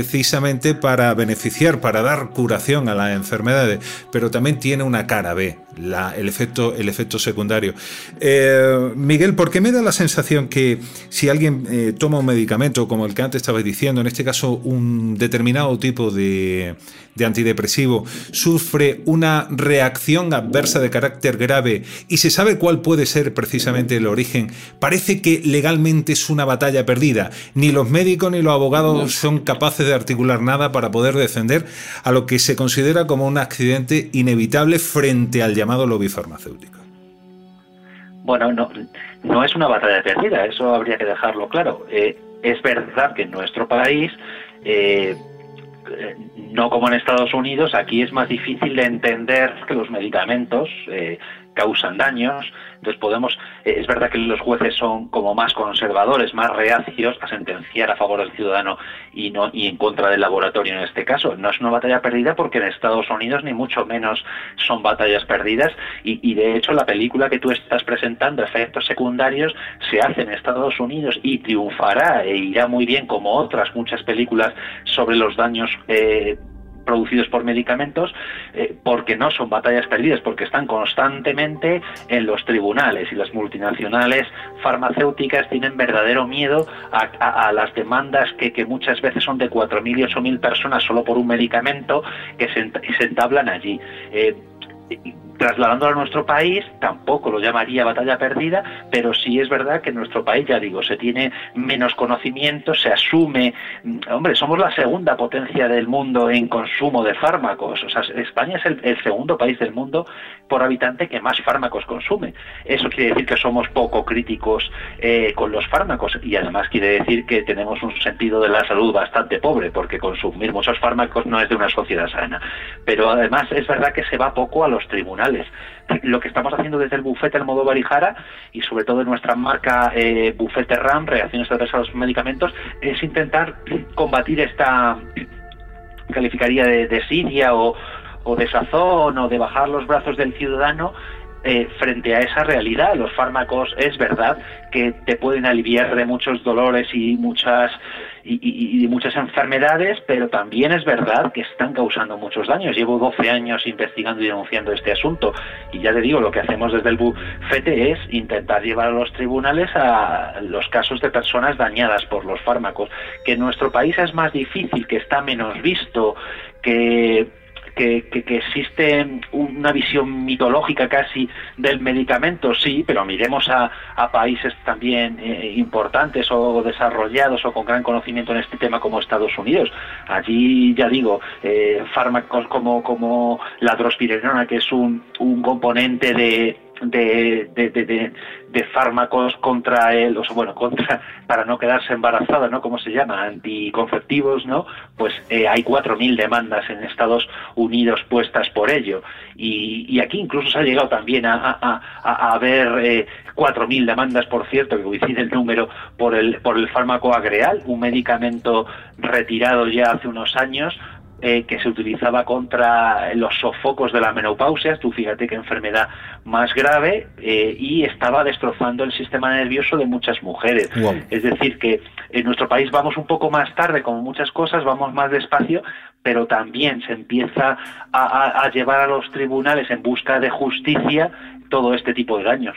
precisamente para beneficiar, para dar curación a las enfermedades, pero también tiene una cara B. el efecto secundario. Miguel, ¿por qué me da la sensación que si alguien toma un medicamento, como el que antes estabais diciendo, en este caso un determinado tipo de antidepresivo, sufre una reacción adversa de carácter grave y se sabe cuál puede ser precisamente el origen? Parece que legalmente es una batalla perdida. Ni los médicos ni los abogados son capaces de articular nada para poder defender a lo que se considera como un accidente inevitable frente al llamado lobby farmacéutico. Bueno, no es una batalla perdida, eso habría que dejarlo claro. Es verdad que en nuestro país, no como en Estados Unidos, aquí es más difícil de entender que los medicamentos causan daños. Entonces es verdad que los jueces son como más conservadores, más reacios a sentenciar a favor del ciudadano y en contra del laboratorio en este caso. No es una batalla perdida porque en Estados Unidos ni mucho menos son batallas perdidas y de hecho la película que tú estás presentando, Efectos Secundarios, se hace en Estados Unidos y triunfará e irá muy bien como otras muchas películas sobre los daños producidos por medicamentos, porque no son batallas perdidas, porque están constantemente en los tribunales y las multinacionales farmacéuticas tienen verdadero miedo a las demandas que muchas veces son de 4.000 y 8.000 personas solo por un medicamento que se entablan allí. Trasladándolo a nuestro país, tampoco lo llamaría batalla perdida, pero sí es verdad que en nuestro país, ya digo, se tiene menos conocimiento, se asume, hombre, somos la segunda potencia del mundo en consumo de fármacos, o sea, España es el segundo país del mundo por habitante que más fármacos consume. Eso quiere decir que somos poco críticos con los fármacos y además quiere decir que tenemos un sentido de la salud bastante pobre, porque consumir muchos fármacos no es de una sociedad sana. Pero además es verdad que se va poco a los tribunales. Lo que estamos haciendo desde el bufete Almodóvar y Jara y sobre todo en nuestra marca bufete RAM, reacciones adversas a los medicamentos, es intentar combatir esta, calificaría de desidia o desazón o de bajar los brazos del ciudadano frente a esa realidad. Los fármacos es verdad que te pueden aliviar de muchos dolores y muchas enfermedades, pero también es verdad que están causando muchos daños. Llevo 12 años investigando y denunciando este asunto y ya te digo, lo que hacemos desde el bufete es intentar llevar a los tribunales a los casos de personas dañadas por los fármacos, que en nuestro país es más difícil, que está menos visto, que existe una visión mitológica casi del medicamento, sí, pero miremos a países también importantes o desarrollados o con gran conocimiento en este tema como Estados Unidos. Allí, ya digo, fármacos como la drospirenona, que es un componente de fármacos contra para no quedarse embarazada, ¿no? ¿Cómo se llama? Anticonceptivos, ¿no? Pues hay 4.000 demandas en Estados Unidos puestas por ello. Y aquí incluso se ha llegado también a haber 4.000 demandas, por cierto, que coincide el número, por el fármaco Agreal, un medicamento retirado ya hace unos años, que se utilizaba contra los sofocos de la menopausia. Tú fíjate qué enfermedad más grave, y estaba destrozando el sistema nervioso de muchas mujeres. Wow. Es decir, que en nuestro país vamos un poco más tarde, como muchas cosas, vamos más despacio, pero también se empieza a llevar a los tribunales en busca de justicia todo este tipo de daños.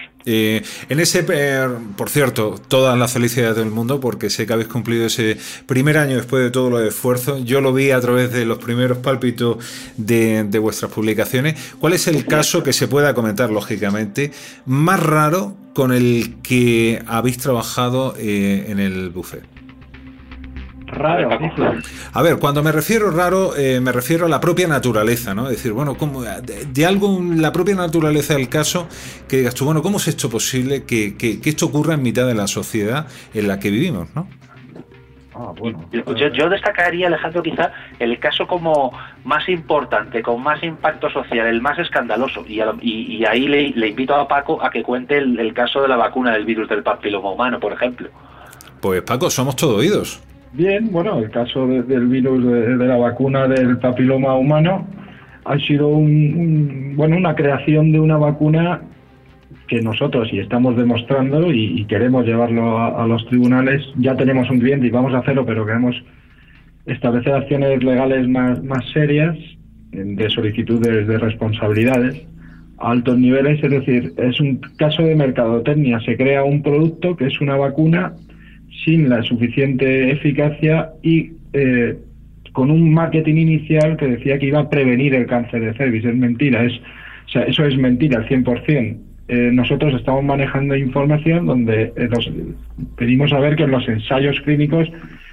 Por cierto, todas las felicidades del mundo, porque sé que habéis cumplido ese primer año después de todos los esfuerzos. Yo lo vi a través de los primeros pálpitos de vuestras publicaciones. ¿Cuál es el caso que se pueda comentar, lógicamente, más raro con el que habéis trabajado en el buffet? Raro. A ver, cuando me refiero raro, me refiero a la propia naturaleza, ¿no? Es decir, bueno, ¿cómo, de algo, la propia naturaleza del caso, que digas tú, bueno, ¿cómo es esto posible que esto ocurra en mitad de la sociedad en la que vivimos, ¿no? Bueno. Yo destacaría, Alejandro, quizá el caso como más importante, con más impacto social, el más escandaloso, y ahí le invito a Paco a que cuente el caso de la vacuna del virus del papiloma humano, por ejemplo. Pues Paco, somos todo oídos. Bien, bueno, el caso del virus de la vacuna del papiloma humano ha sido una creación de una vacuna que nosotros, y estamos demostrando y queremos llevarlo a los tribunales. Ya tenemos un cliente y vamos a hacerlo, pero queremos establecer acciones legales más serias de solicitudes de responsabilidades a altos niveles, es decir, es un caso de mercadotecnia. Se crea un producto que es una vacuna sin la suficiente eficacia y con un marketing inicial que decía que iba a prevenir el cáncer de cervix. Es mentira, eso es mentira al 100%. Nosotros estamos manejando información donde pedimos saber que en los ensayos clínicos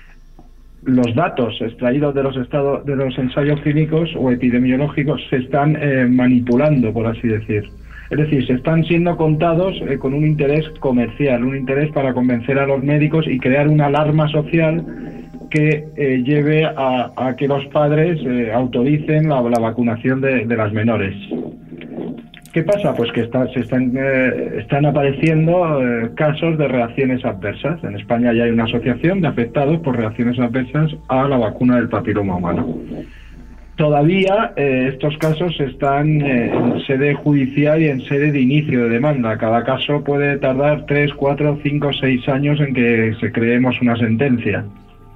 los datos extraídos de los ensayos clínicos o epidemiológicos se están manipulando, por así decir. Es decir, se están siendo contados con un interés comercial, un interés para convencer a los médicos y crear una alarma social que lleve a que los padres autoricen la vacunación de las menores. ¿Qué pasa? Pues que están apareciendo casos de reacciones adversas. En España ya hay una asociación de afectados por reacciones adversas a la vacuna del papiloma humano. Todavía estos casos están en sede judicial y en sede de inicio de demanda. Cada caso puede tardar 3, 4, 5, 6 años en que se creemos una sentencia.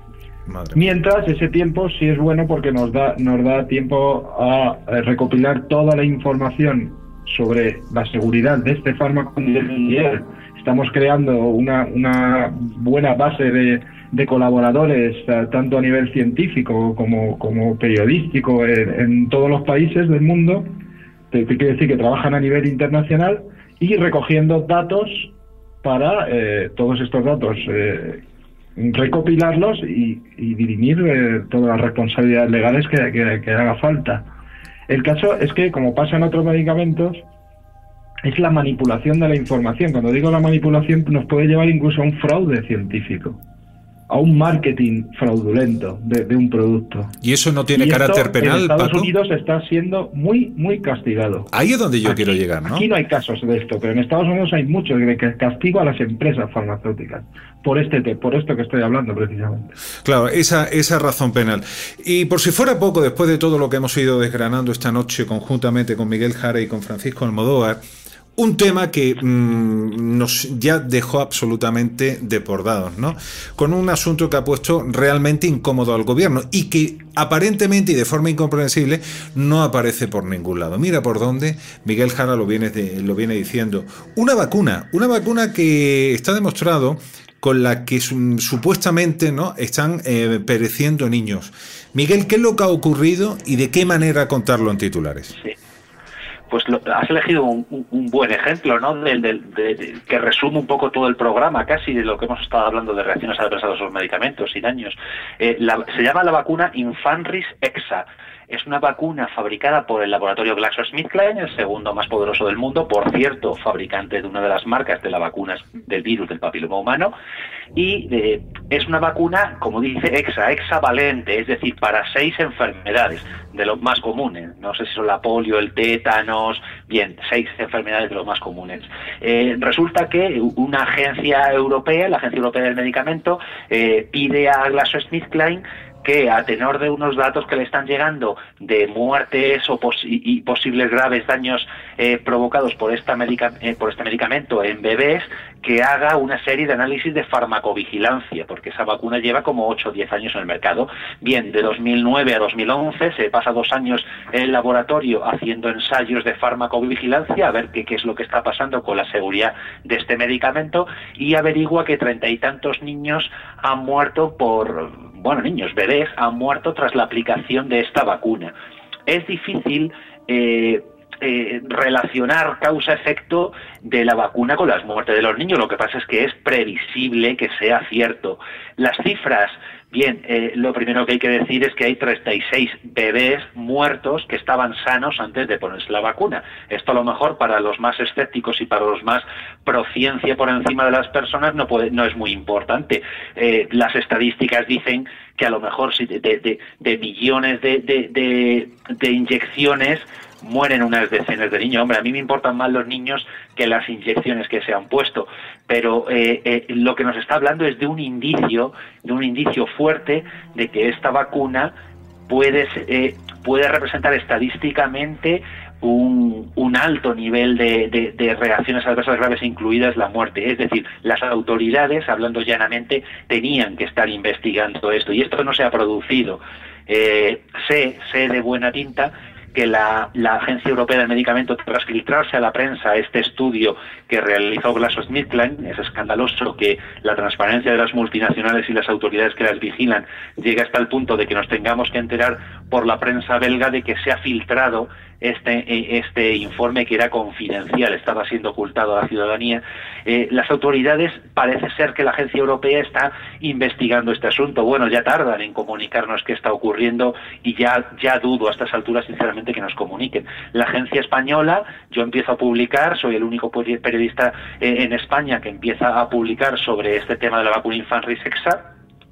Mientras, ese tiempo sí es bueno porque nos da tiempo a recopilar toda la información sobre la seguridad de este fármaco a nivel mundial. Estamos creando una buena base de colaboradores, tanto a nivel científico como periodístico, en todos los países del mundo, que quiere decir que trabajan a nivel internacional, y recogiendo datos para todos estos datos recopilarlos y dirimir todas las responsabilidades legales que haga falta. El caso es que, como pasa en otros medicamentos, es la manipulación de la información. Cuando digo la manipulación, nos puede llevar incluso a un fraude científico, a un marketing fraudulento de un producto. ¿Y eso no tiene carácter penal, en Estados Paco? Unidos está siendo muy, muy castigado. Ahí es donde yo quiero llegar, ¿no? Aquí no hay casos de esto, pero en Estados Unidos hay muchos de castigo a las empresas farmacéuticas por esto que estoy hablando precisamente. Claro, esa razón penal. Y por si fuera poco, después de todo lo que hemos ido desgranando esta noche conjuntamente con Miguel Jara y con Francisco Almodóvar, un tema que nos ya dejó absolutamente desbordados, ¿no? Con un asunto que ha puesto realmente incómodo al gobierno y que aparentemente y de forma incomprensible no aparece por ningún lado. Mira por dónde. Miguel Jara lo viene diciendo. Una vacuna que está demostrado con la que supuestamente, ¿no?, están pereciendo niños. Miguel, ¿qué es lo que ha ocurrido y de qué manera contarlo en titulares? Sí. Pues has elegido un buen ejemplo, ¿no? Que resume un poco todo el programa, casi, de lo que hemos estado hablando de reacciones adversas a los medicamentos y daños. Se llama la vacuna Infanrix Hexa. Es una vacuna fabricada por el laboratorio GlaxoSmithKline, el segundo más poderoso del mundo, por cierto, fabricante de una de las marcas de las vacunas del virus del papiloma humano, y es una vacuna, como dice, hexavalente, es decir, para 6 enfermedades de los más comunes. No sé si son la polio, el tétanos, bien, 6 enfermedades de los más comunes. Resulta que una agencia europea, la Agencia Europea del Medicamento, pide a GlaxoSmithKline que, a tenor de unos datos que le están llegando de muertes y posibles graves daños provocados por este medicamento en bebés, que haga una serie de análisis de farmacovigilancia, porque esa vacuna lleva como 8 o 10 años en el mercado. Bien, de 2009 a 2011 se pasa 2 años en el laboratorio haciendo ensayos de farmacovigilancia, a ver qué es lo que está pasando con la seguridad de este medicamento, y averigua que 30 y tantos niños han muerto niños, bebés, han muerto tras la aplicación de esta vacuna. Es difícil relacionar causa-efecto de la vacuna con las muertes de los niños. Lo que pasa es que es previsible que sea cierto. Las cifras, bien, lo primero que hay que decir es que hay 36 bebés muertos que estaban sanos antes de ponerse la vacuna. Esto, a lo mejor, para los más escépticos y para los más pro ciencia por encima de las personas no es muy importante. Las estadísticas dicen que a lo mejor de millones de inyecciones mueren unas decenas de niños. Hombre, a mí me importan más los niños que las inyecciones que se han puesto, pero lo que nos está hablando es de un indicio fuerte de que esta vacuna puede representar estadísticamente un alto nivel de reacciones adversas graves, incluidas la muerte. Es decir, las autoridades, hablando llanamente, tenían que estar investigando esto, y esto no se ha producido. Sé de buena tinta que la Agencia Europea del Medicamento, tras filtrarse a la prensa este estudio que realizó GlaxoSmithKline, es escandaloso que la transparencia de las multinacionales y las autoridades que las vigilan llegue hasta el punto de que nos tengamos que enterar por la prensa belga de que se ha filtrado este informe que era confidencial, estaba siendo ocultado a la ciudadanía. Las autoridades, parece ser que la Agencia Europea está investigando este asunto. Bueno, ya tardan en comunicarnos qué está ocurriendo y ya dudo a estas alturas, sinceramente, que nos comuniquen. La Agencia Española, yo empiezo a publicar, soy el único periodista en España que empieza a publicar sobre este tema de la vacuna Infanrix-Hexa.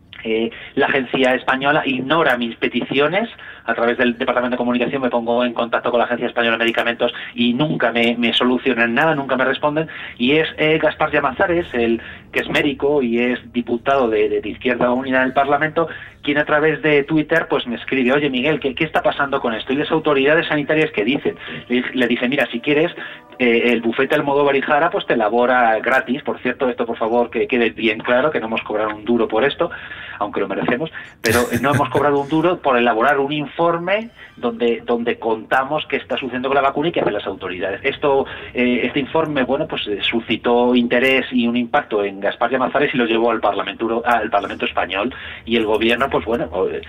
La Agencia Española ignora mis peticiones. A través del Departamento de Comunicación me pongo en contacto con la Agencia Española de Medicamentos y nunca me solucionan nada, nunca me responden. Y es Gaspar Llamazares, que es médico y es diputado de Izquierda Unida del Parlamento, quien a través de Twitter pues me escribe: oye Miguel, ¿qué está pasando con esto? Y las autoridades sanitarias que dicen, le dicen: mira, si quieres, el bufete Almodóvar y Jara pues te elabora gratis. Por cierto, esto por favor que quede bien claro, que no hemos cobrado un duro por esto, aunque lo merecemos, pero no hemos cobrado un duro por elaborar un informe donde contamos qué está sucediendo con la vacuna y qué hacen las autoridades. Este informe, bueno, pues suscitó interés y un impacto en Gaspar Llamazares y lo llevó al Parlamento español, y el gobierno, pues bueno,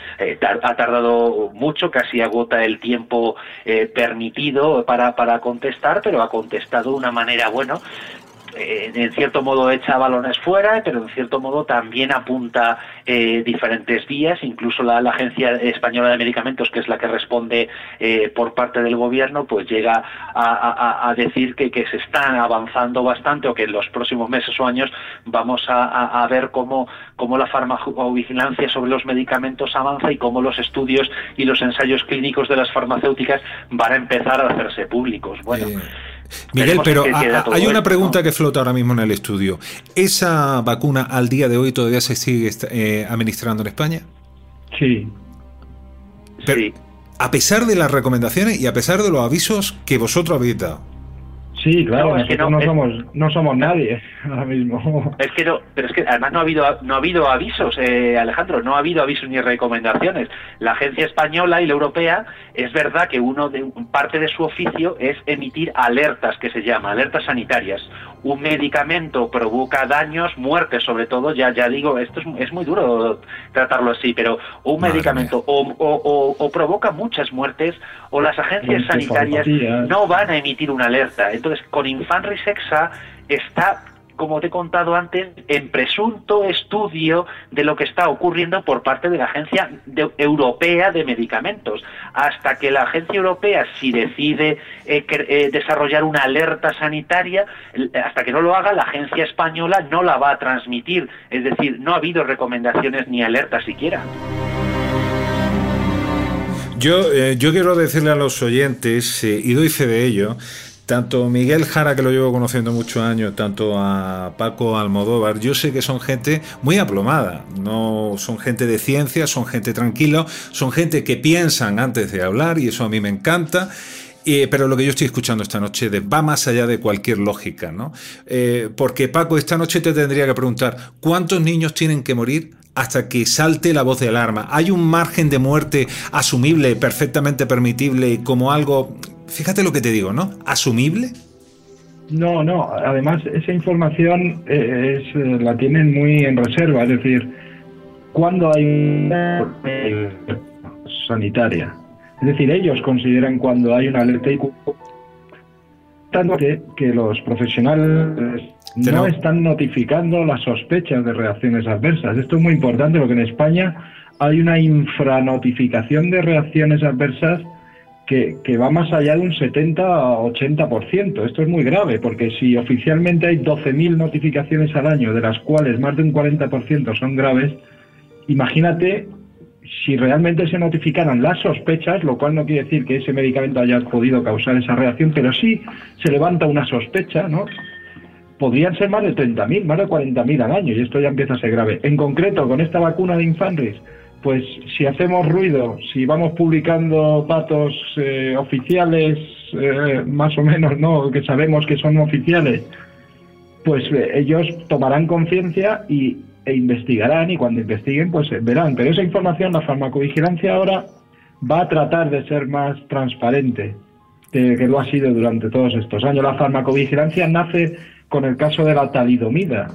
ha tardado mucho, casi agota el tiempo permitido para contestar, pero ha contestado de una manera, bueno, en cierto modo echa balones fuera, pero en cierto modo también apunta diferentes vías. Incluso la Agencia Española de Medicamentos, que es la que responde por parte del gobierno, pues llega a decir que se están avanzando bastante, o que en los próximos meses o años vamos a ver cómo la farmacovigilancia sobre los medicamentos avanza y cómo los estudios y los ensayos clínicos de las farmacéuticas van a empezar a hacerse públicos. Bueno, Miguel, pero hay una pregunta que flota ahora mismo en el estudio. ¿Esa vacuna al día de hoy todavía se sigue administrando en España? Sí. Pero, sí. A pesar de las recomendaciones y a pesar de los avisos que vosotros habéis dado. Sí, claro, no somos nadie ahora mismo. Pero es que además no ha habido avisos, Alejandro, no ha habido avisos ni recomendaciones. La Agencia Española y la Europea, es verdad que parte de su oficio es emitir alertas, que se llama alertas sanitarias. Un medicamento provoca daños, muertes sobre todo, ya digo, esto es muy duro tratarlo así, pero un medicamento o provoca muchas muertes, o las agencias sanitarias no van a emitir una alerta. Entonces, con Infanrix-Hexa está, como te he contado antes, en presunto estudio de lo que está ocurriendo por parte de la Agencia Europea de Medicamentos. Hasta que la Agencia Europea, si decide desarrollar una alerta sanitaria, hasta que no lo haga, la Agencia Española no la va a transmitir. Es decir, no ha habido recomendaciones ni alertas siquiera. Yo quiero decirle a los oyentes, y doy fe de ello, tanto Miguel Jara, que lo llevo conociendo muchos años, tanto a Paco Almodóvar, yo sé que son gente muy aplomada, no son gente de ciencia, son gente tranquila, son gente que piensan antes de hablar, y eso a mí me encanta. Pero lo que yo estoy escuchando esta noche va más allá de cualquier lógica, ¿no? Porque, Paco, esta noche te tendría que preguntar: ¿cuántos niños tienen que morir hasta que salte la voz de alarma? ¿Hay un margen de muerte asumible, perfectamente permitible, como algo, fíjate lo que te digo, ¿no? ¿Asumible? No. Además, esa información la tienen muy en reserva. Es decir, cuando hay una sanitaria. Es decir, ellos consideran cuando hay una alerta y tanto que los profesionales no están notificando las sospechas de reacciones adversas. Esto es muy importante porque en España hay una infranotificación de reacciones adversas que va más allá de un 70-80%. Esto es muy grave, porque si oficialmente hay 12.000 notificaciones al año, de las cuales más de un 40% son graves, imagínate si realmente se notificaran las sospechas, lo cual no quiere decir que ese medicamento haya podido causar esa reacción, pero sí se levanta una sospecha, ¿no? Podrían ser más de 30.000, más de 40.000 al año, y esto ya empieza a ser grave. En concreto, con esta vacuna de Infanrix, pues si hacemos ruido, si vamos publicando datos oficiales, más o menos, ¿no?, que sabemos que son oficiales, pues ellos tomarán conciencia e investigarán, y cuando investiguen pues verán. Pero esa información, la farmacovigilancia ahora va a tratar de ser más transparente que lo ha sido durante todos estos años. La farmacovigilancia nace con el caso de la talidomida,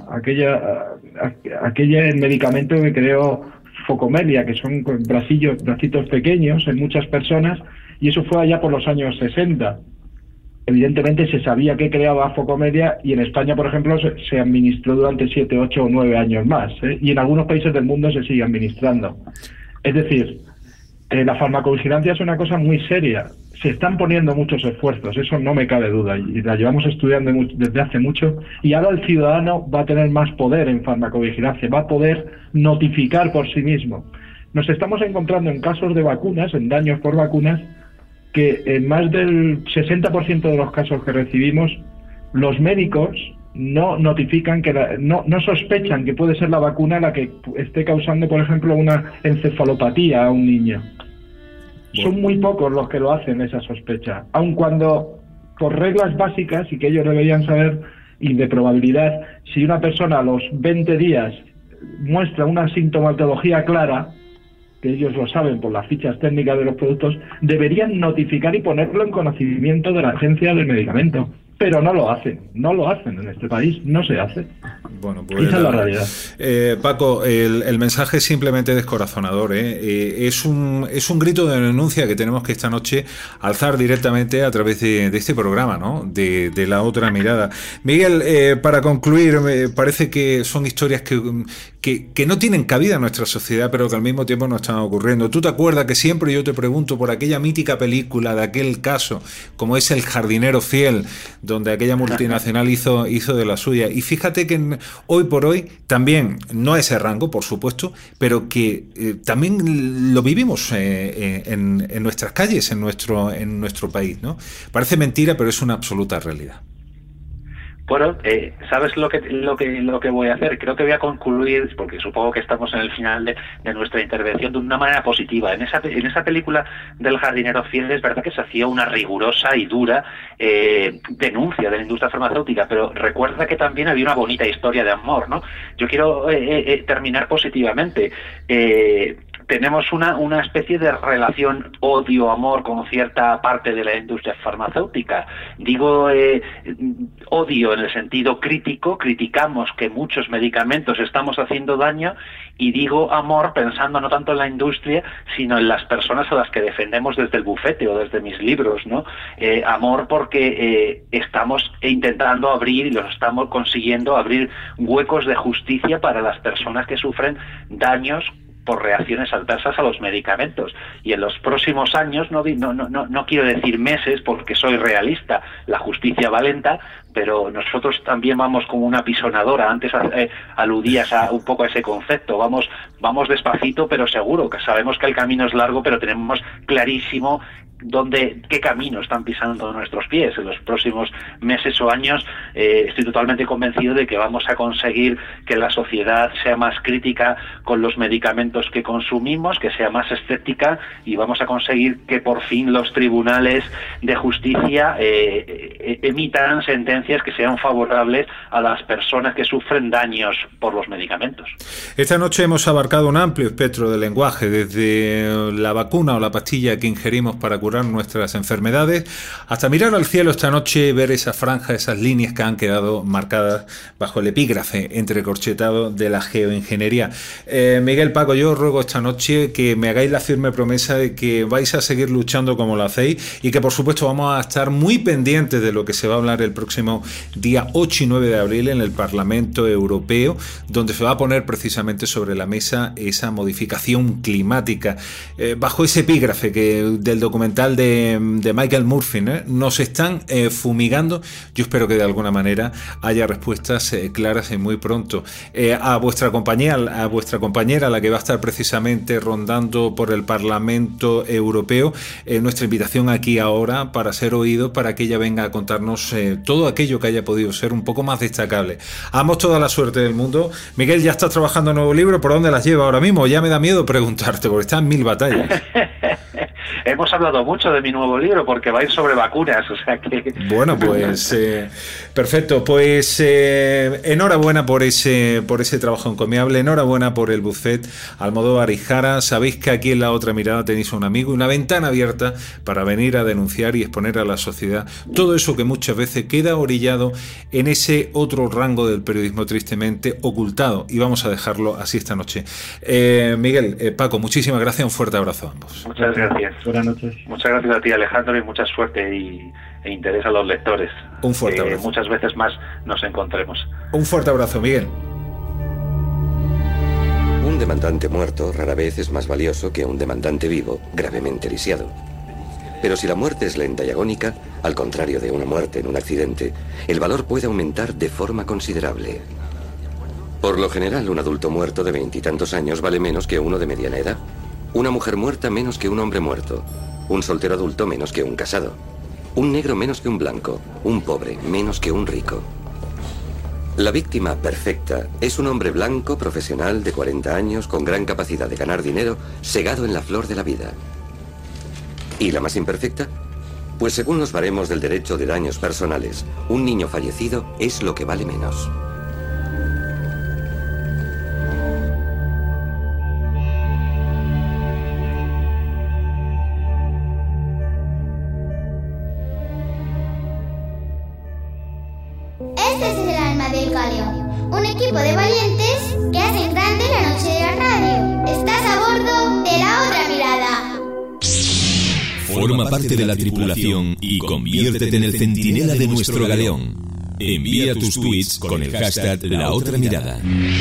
aquel medicamento que creó Focomelia, que son bracitos pequeños en muchas personas, y eso fue allá por los años 60. Evidentemente se sabía que creaba Focomelia, y en España, por ejemplo, se administró durante 7, 8 o 9 años más, y en algunos países del mundo se sigue administrando. Es decir, la farmacovigilancia es una cosa muy seria. Se están poniendo muchos esfuerzos, eso no me cabe duda, y la llevamos estudiando desde hace mucho, y ahora el ciudadano va a tener más poder en farmacovigilancia, va a poder notificar por sí mismo. Nos estamos encontrando en casos de vacunas, en daños por vacunas, que en más del 60% de los casos que recibimos, los médicos no notifican no sospechan que puede ser la vacuna la que esté causando, por ejemplo, una encefalopatía a un niño. Son muy pocos los que lo hacen, esa sospecha, aun cuando por reglas básicas, y que ellos deberían saber, y de probabilidad, si una persona a los 20 días muestra una sintomatología clara, que ellos lo saben por las fichas técnicas de los productos, deberían notificar y ponerlo en conocimiento de la agencia del medicamento. Pero no lo hacen en este país, no se hace. Bueno, pues esa es la realidad. Paco, el mensaje es simplemente descorazonador, ¿eh? Es un grito de denuncia que tenemos que esta noche alzar directamente a través de este programa, ¿no? De La Otra Mirada. Miguel, para concluir, me parece que son historias que no tienen cabida en nuestra sociedad, pero que al mismo tiempo nos están ocurriendo. ¿Tú te acuerdas que siempre yo te pregunto por aquella mítica película de aquel caso, como es El jardinero fiel, donde aquella multinacional hizo de la suya? Y fíjate que hoy por hoy también, no a ese rango, por supuesto, pero que también lo vivimos en nuestras calles, en nuestro país, ¿no? Parece mentira, pero es una absoluta realidad. Bueno, ¿sabes lo que voy a hacer? Creo que voy a concluir, porque supongo que estamos en el final de nuestra intervención, de una manera positiva. En esa película del jardinero fiel es verdad que se hacía una rigurosa y dura denuncia de la industria farmacéutica, pero recuerda que también había una bonita historia de amor, ¿no? Yo quiero terminar positivamente. Tenemos una especie de relación odio-amor con cierta parte de la industria farmacéutica. Digo odio en el sentido crítico, criticamos que muchos medicamentos estamos haciendo daño, y digo amor pensando no tanto en la industria, sino en las personas a las que defendemos desde el bufete o desde mis libros, ¿no? Amor porque estamos intentando abrir, y los estamos consiguiendo abrir, huecos de justicia para las personas que sufren daños por reacciones adversas a los medicamentos. Y en los próximos años, no quiero decir meses porque soy realista, la justicia va lenta, pero nosotros también vamos como una pisonadora. Antes aludías un poco a ese concepto, vamos despacito pero seguro, que sabemos que el camino es largo, pero tenemos clarísimo qué camino están pisando nuestros pies. En los próximos meses o años estoy totalmente convencido de que vamos a conseguir que la sociedad sea más crítica con los medicamentos que consumimos, que sea más escéptica, y vamos a conseguir que por fin los tribunales de justicia emitan sentencias que sean favorables a las personas que sufren daños por los medicamentos. Esta noche hemos abarcado un amplio espectro de lenguaje, desde la vacuna o la pastilla que ingerimos para curar nuestras enfermedades, hasta mirar al cielo esta noche y ver esa franja, esas líneas que han quedado marcadas bajo el epígrafe entrecorchetado de la geoingeniería. Miguel, Paco, yo os ruego esta noche que me hagáis la firme promesa de que vais a seguir luchando como lo hacéis, y que por supuesto vamos a estar muy pendientes de lo que se va a hablar el próximo día 8 y 9 de abril en el Parlamento Europeo, donde se va a poner precisamente sobre la mesa esa modificación climática, bajo ese epígrafe del documental de Michael Murphy, ¿no? Nos están fumigando. Yo espero que de alguna manera haya respuestas claras y muy pronto. A vuestra compañera, la que va a estar precisamente rondando por el Parlamento Europeo, nuestra invitación aquí ahora para ser oído, para que ella venga a contarnos todo aquello que haya podido ser un poco más destacable. Damos toda la suerte del mundo. Miguel, ya estás trabajando en un nuevo libro. ¿Por dónde las lleva ahora mismo? Ya me da miedo preguntarte, porque está en 1000 batallas. Hemos hablado mucho de mi nuevo libro porque va a ir sobre vacunas, o sea que... Bueno, pues perfecto, pues enhorabuena por ese trabajo encomiable, enhorabuena por el buffet Almodóvar y Jara. Sabéis que aquí en La Otra Mirada tenéis un amigo, una ventana abierta para venir a denunciar y exponer a la sociedad todo eso que muchas veces queda orillado en ese otro rango del periodismo tristemente ocultado, y vamos a dejarlo así esta noche. Miguel, Paco, muchísimas gracias, un fuerte abrazo a ambos. Muchas gracias. Buenas noches. Muchas gracias a ti, Alejandro, y mucha suerte e interés a los lectores. Un fuerte abrazo. Muchas veces más nos encontremos. Un fuerte abrazo, Miguel. Un demandante muerto rara vez es más valioso que un demandante vivo, gravemente lisiado. Pero si la muerte es lenta y agónica, al contrario de una muerte en un accidente, el valor puede aumentar de forma considerable. Por lo general, un adulto muerto de 20 y tantos años vale menos que uno de mediana edad. Una mujer muerta menos que un hombre muerto. Un soltero adulto menos que un casado. Un negro menos que un blanco. Un pobre menos que un rico. La víctima perfecta es un hombre blanco, profesional, de 40 años, con gran capacidad de ganar dinero, segado en la flor de la vida. ¿Y la más imperfecta? Pues según los baremos del derecho de daños personales, un niño fallecido es lo que vale menos. Este es el alma del Galeón, un equipo de valientes que hacen grande la noche de la radio. Estás a bordo de La Otra Mirada. Forma parte de la tripulación y conviértete en el centinela de nuestro galeón. Envía tus tweets con el hashtag La Otra Mirada.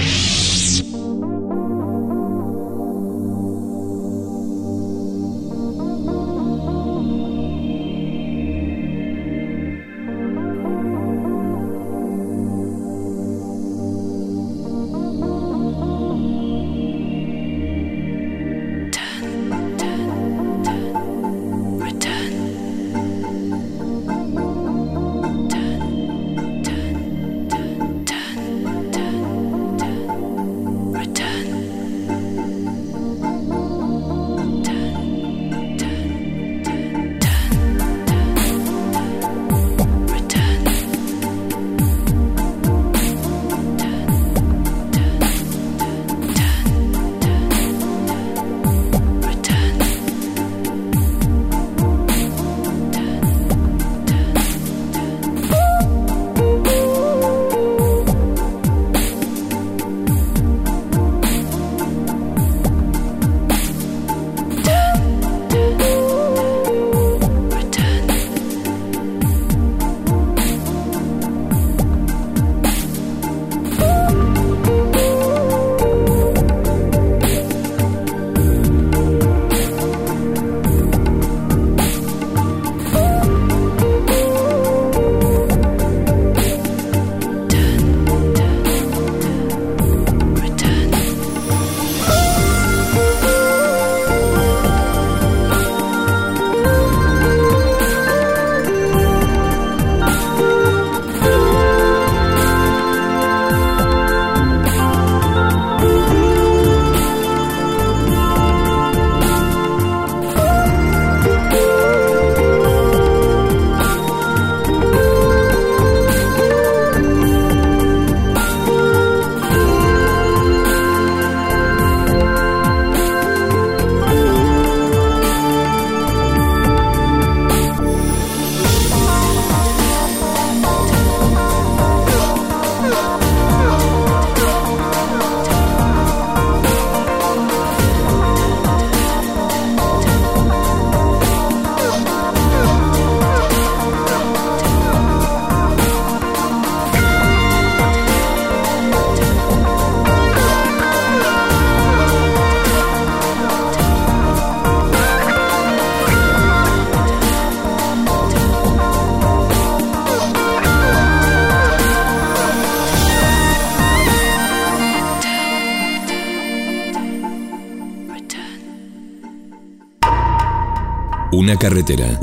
Una carretera.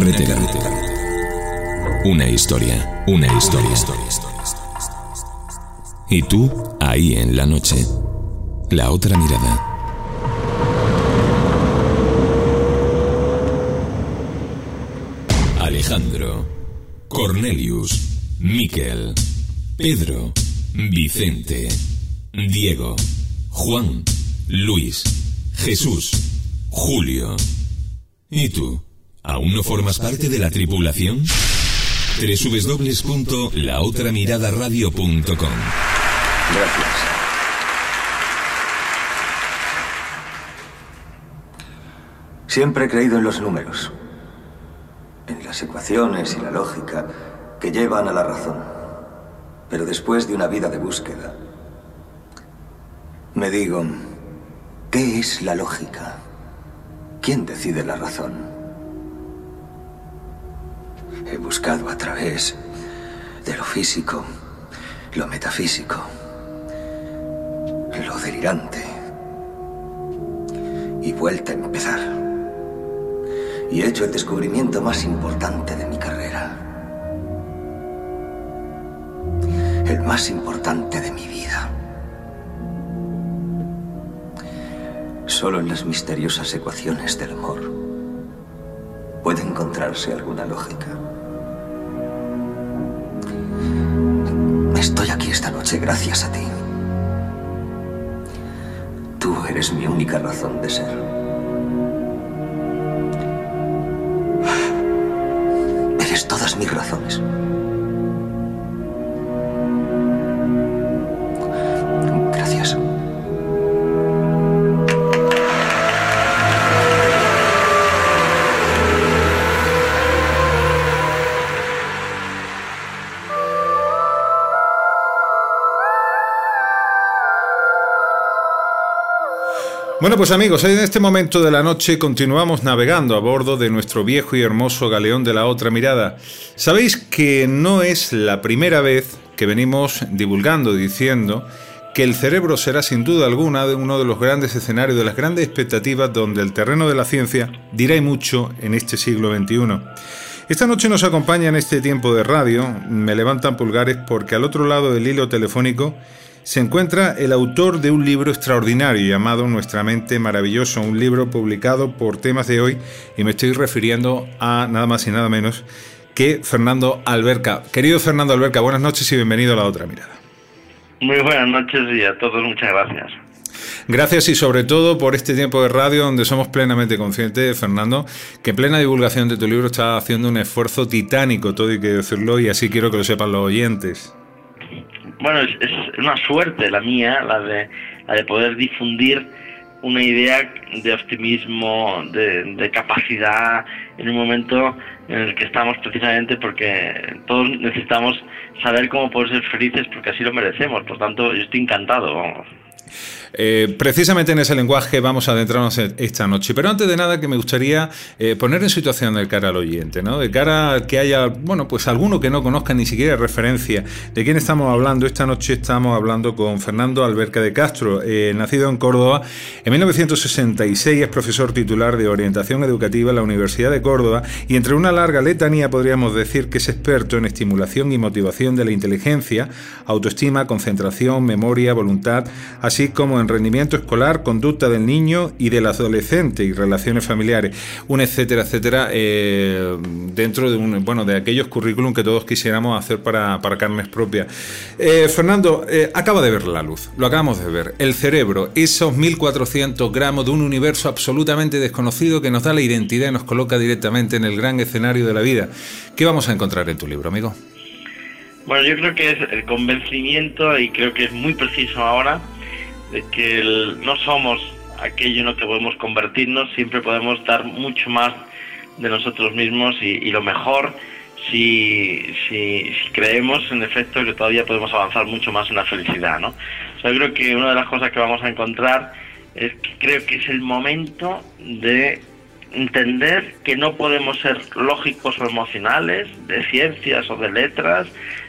Una historia. Y tú, ahí en la noche. La Otra Mirada. Alejandro, Cornelius, Miquel, Pedro, Vicente, Diego, Juan, Luis, Jesús, Julio. ¿Y tú? ¿Aún no formas parte de la tripulación? www.laotramiradaradio.com. Gracias. Siempre he creído en los números, en las ecuaciones y la lógica que llevan a la razón. Pero después de una vida de búsqueda, me digo, ¿qué es la lógica? ¿Quién decide la razón? He buscado a través de lo físico, lo metafísico, lo delirante, y vuelta a empezar. Y he hecho el descubrimiento más importante de mi carrera. El más importante de mi vida. Solo en las misteriosas ecuaciones del amor puede encontrarse alguna lógica. Estoy aquí esta noche gracias a ti. Tú eres mi única razón de ser. Eres todas mis razones. Gracias. Bueno, pues amigos, en este momento de la noche continuamos navegando a bordo de nuestro viejo y hermoso galeón de la otra mirada. Sabéis que no es la primera vez que venimos divulgando, diciendo que el cerebro será sin duda alguna uno de los grandes escenarios, de las grandes expectativas donde el terreno de la ciencia dirá y mucho en este siglo XXI. Esta noche nos acompaña en este tiempo de radio, me levantan pulgares porque al otro lado del hilo telefónico se encuentra el autor de un libro extraordinario llamado Nuestra mente maravillosa, un libro publicado por Temas de Hoy, y me estoy refiriendo a nada más y nada menos que Fernando Alberca. Querido Fernando Alberca, buenas noches y bienvenido a La Otra Mirada. Muy buenas noches y a todos muchas gracias. Gracias y sobre todo por este tiempo de radio donde somos plenamente conscientes, Fernando, que en plena divulgación de tu libro estás haciendo un esfuerzo titánico, todo hay que decirlo, y así quiero que lo sepan los oyentes. Bueno, es una suerte la mía, la de poder difundir una idea de optimismo, de capacidad en un momento en el que estamos precisamente porque todos necesitamos saber cómo poder ser felices porque así lo merecemos. Por tanto, yo estoy encantado, vamos. Precisamente en ese lenguaje vamos a adentrarnos esta noche, pero antes de nada que me gustaría poner en situación de cara al oyente, ¿no? De cara a que haya, bueno, pues alguno que no conozca ni siquiera referencia de quién estamos hablando. Esta noche estamos hablando con Fernando Alberca de Castro, nacido en Córdoba en 1966, es profesor titular de orientación educativa en la Universidad de Córdoba y entre una larga letanía podríamos decir que es experto en estimulación y motivación de la inteligencia, autoestima, concentración, memoria, voluntad, así como en rendimiento escolar, conducta del niño y del adolescente y relaciones familiares, un etcétera, etcétera, dentro de de aquellos currículum que todos quisiéramos hacer para carnes propias. Fernando, acaba de ver la luz, lo acabamos de ver, el cerebro, esos 1400 gramos de un universo absolutamente desconocido que nos da la identidad y nos coloca directamente en el gran escenario de la vida. ¿Qué vamos a encontrar en tu libro, amigo? Bueno, yo creo que es el convencimiento, y creo que es muy preciso ahora, de que no somos aquello en lo que podemos convertirnos, siempre podemos dar mucho más de nosotros mismos y lo mejor si creemos en efecto que todavía podemos avanzar mucho más en la felicidad, ¿no? O sea, yo creo que una de las cosas que vamos a encontrar es que creo que es el momento de entender que no podemos ser lógicos o emocionales, de ciencias o de letras,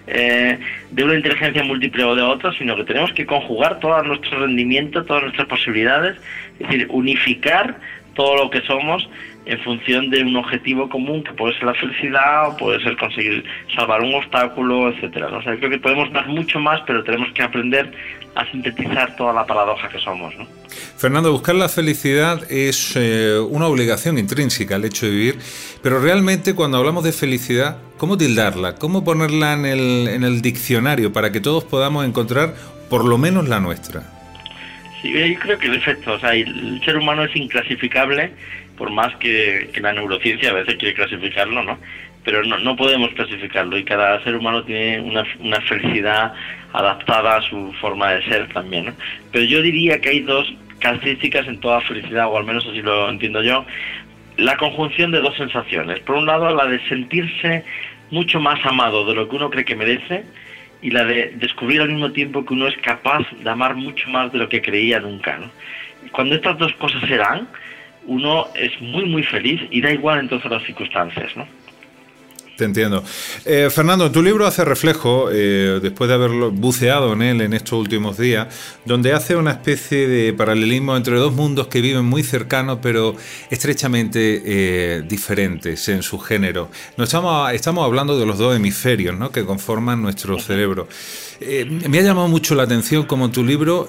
de una inteligencia múltiple o de otra, sino que tenemos que conjugar todo nuestro rendimiento, todas nuestras posibilidades, es decir, unificar todo lo que somos en función de un objetivo común, que puede ser la felicidad o puede ser conseguir salvar un obstáculo, etcétera, ¿no? O sea, creo que podemos dar mucho más, pero tenemos que aprender a sintetizar toda la paradoja que somos, ¿no? Fernando, buscar la felicidad es una obligación intrínseca al hecho de vivir, pero realmente cuando hablamos de felicidad, ¿cómo tildarla? ¿Cómo ponerla en el diccionario para que todos podamos encontrar por lo menos la nuestra? Sí, yo creo que en efecto, o sea, el ser humano es inclasificable, por más que la neurociencia a veces quiere clasificarlo, ¿no? Pero no podemos clasificarlo, y cada ser humano tiene una felicidad adaptada a su forma de ser también, ¿no? Pero yo diría que hay dos características en toda felicidad, o al menos así lo entiendo yo: la conjunción de dos sensaciones. Por un lado, la de sentirse mucho más amado de lo que uno cree que merece, y la de descubrir al mismo tiempo que uno es capaz de amar mucho más de lo que creía nunca, ¿no? Cuando estas dos cosas se dan, uno es muy muy feliz, y da igual entonces las circunstancias, ¿no? Te entiendo. Fernando, tu libro hace reflejo, después de haberlo buceado en él en estos últimos días, donde hace una especie de paralelismo entre dos mundos que viven muy cercanos pero estrechamente diferentes en su género. Estamos hablando de los dos hemisferios, ¿no?, que conforman nuestro cerebro. Me ha llamado mucho la atención cómo tu libro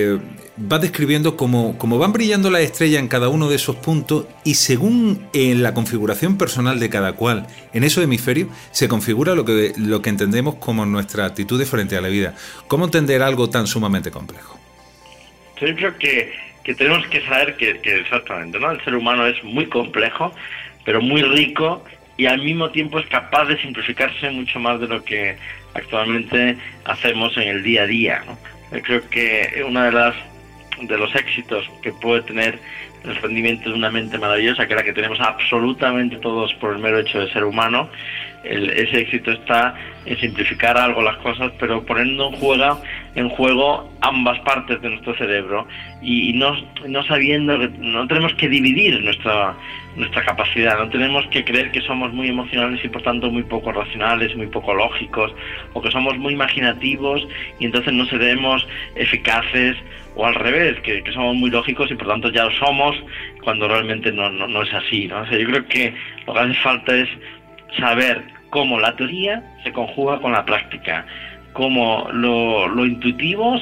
va describiendo cómo van brillando las estrellas en cada uno de esos puntos, y según la configuración personal de cada cual en esos hemisferios se configura lo que entendemos como nuestra actitud frente a la vida. ¿Cómo entender algo tan sumamente complejo? Yo creo que tenemos que saber que exactamente, ¿no?, el ser humano es muy complejo, pero muy rico, y al mismo tiempo es capaz de simplificarse mucho más de lo que actualmente hacemos en el día a día, ¿no? Yo creo que uno de los éxitos que puede tener el rendimiento de una mente maravillosa, que es la que tenemos absolutamente todos por el mero hecho de ser humano, ese éxito está en simplificar algo las cosas, pero poniendo en juego ambas partes de nuestro cerebro, y no sabiendo que no tenemos que dividir nuestra capacidad, no tenemos que creer que somos muy emocionales y por tanto muy poco racionales, muy poco lógicos, o que somos muy imaginativos y entonces no seremos eficaces, o al revés, que somos muy lógicos y por tanto ya lo somos, cuando realmente no es así, ¿no? O sea, yo creo que lo que hace falta es saber cómo la teoría se conjuga con la práctica, cómo lo intuitivo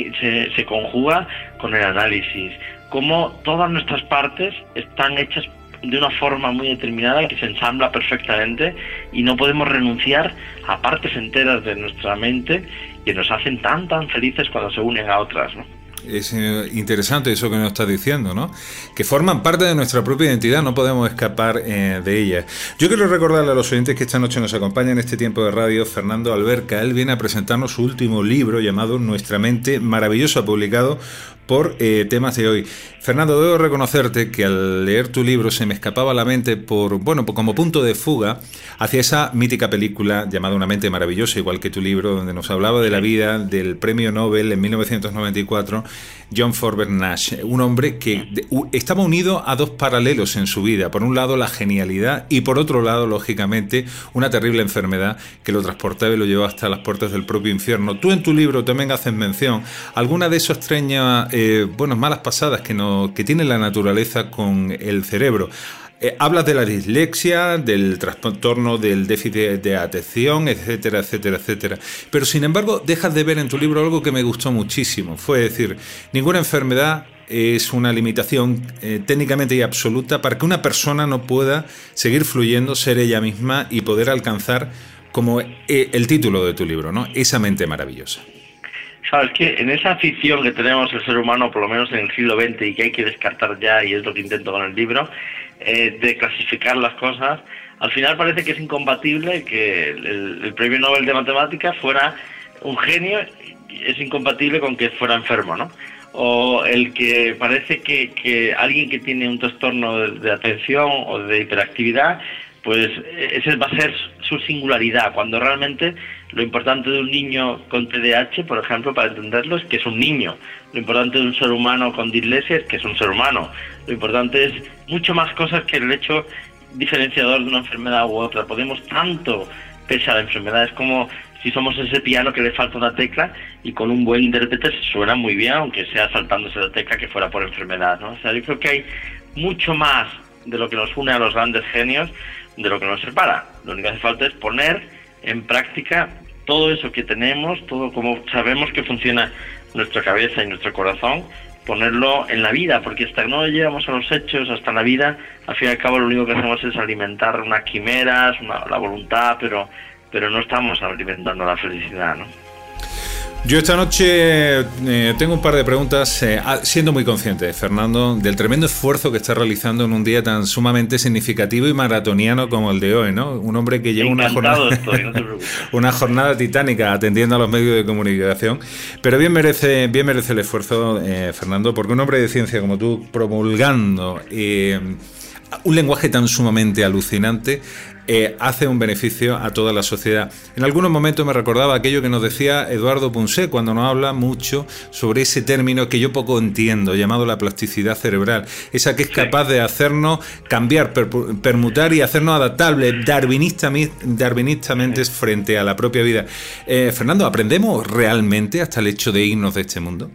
se conjuga con el análisis, cómo todas nuestras partes están hechas de una forma muy determinada que se ensambla perfectamente, y no podemos renunciar a partes enteras de nuestra mente que nos hacen tan felices cuando se unen a otras, ¿no? Es interesante eso que nos estás diciendo, ¿no? Que forman parte de nuestra propia identidad, no podemos escapar de ellas. Yo quiero recordarle a los oyentes que esta noche nos acompaña en este tiempo de radio Fernando Alberca. Él viene a presentarnos su último libro llamado Nuestra mente maravillosa, publicado por Temas de Hoy. Fernando, debo reconocerte que al leer tu libro se me escapaba la mente como punto de fuga hacia esa mítica película llamada Una mente maravillosa, igual que tu libro, donde nos hablaba de la vida del premio Nobel en 1994, John Forbes Nash, un hombre que estaba unido a dos paralelos en su vida. Por un lado, la genialidad, y por otro lado, lógicamente, una terrible enfermedad que lo transportaba y lo llevó hasta las puertas del propio infierno. Tú en tu libro también haces mención a alguna de esas extrañas malas pasadas que tiene la naturaleza con el cerebro. Hablas de la dislexia, del trastorno del déficit de atención, etcétera, etcétera, etcétera. Pero sin embargo, dejas de ver en tu libro algo que me gustó muchísimo. Fue decir, ninguna enfermedad es una limitación técnicamente y absoluta para que una persona no pueda seguir fluyendo, ser ella misma y poder alcanzar, como el título de tu libro, ¿no?, esa mente maravillosa. Sabes que en esa afición que tenemos el ser humano, por lo menos en el siglo XX, y que hay que descartar ya, y es lo que intento con el libro, de clasificar las cosas, al final parece que es incompatible que el premio Nobel de Matemáticas fuera un genio, es incompatible con que fuera enfermo, ¿no? O el que parece que alguien que tiene un trastorno de atención o de hiperactividad, pues ese va a ser su singularidad, cuando realmente lo importante de un niño con TDAH, por ejemplo, para entenderlo, es que es un niño. Lo importante de un ser humano con dislexia es que es un ser humano. Lo importante es mucho más cosas que el hecho diferenciador de una enfermedad u otra. Podemos tanto pese a la enfermedad. Es como si somos ese piano que le falta una tecla y con un buen intérprete suena muy bien, aunque sea saltándose la tecla que fuera por enfermedad, ¿no? O sea, yo creo que hay mucho más de lo que nos une a los grandes genios de lo que nos separa. Lo único que hace falta es poner en práctica todo eso que tenemos, todo como sabemos que funciona nuestra cabeza y nuestro corazón, ponerlo en la vida, porque hasta que no llegamos a los hechos, hasta la vida, al fin y al cabo lo único que hacemos es alimentar unas quimeras, la voluntad, pero no estamos alimentando la felicidad, ¿no? Yo esta noche tengo un par de preguntas, siendo muy consciente, Fernando, del tremendo esfuerzo que está realizando en un día tan sumamente significativo y maratoniano como el de hoy, ¿no? Un hombre que lleva una jornada titánica atendiendo a los medios de comunicación, pero bien merece el esfuerzo, Fernando, porque un hombre de ciencia como tú, promulgando un lenguaje tan sumamente alucinante, hace un beneficio a toda la sociedad. En algunos momentos me recordaba aquello que nos decía Eduardo Punset cuando nos habla mucho sobre ese término que yo poco entiendo, llamado la plasticidad cerebral, esa que es capaz de hacernos cambiar, permutar y hacernos adaptables darwinistamente frente a la propia vida. Fernando, ¿aprendemos realmente hasta el hecho de irnos de este mundo?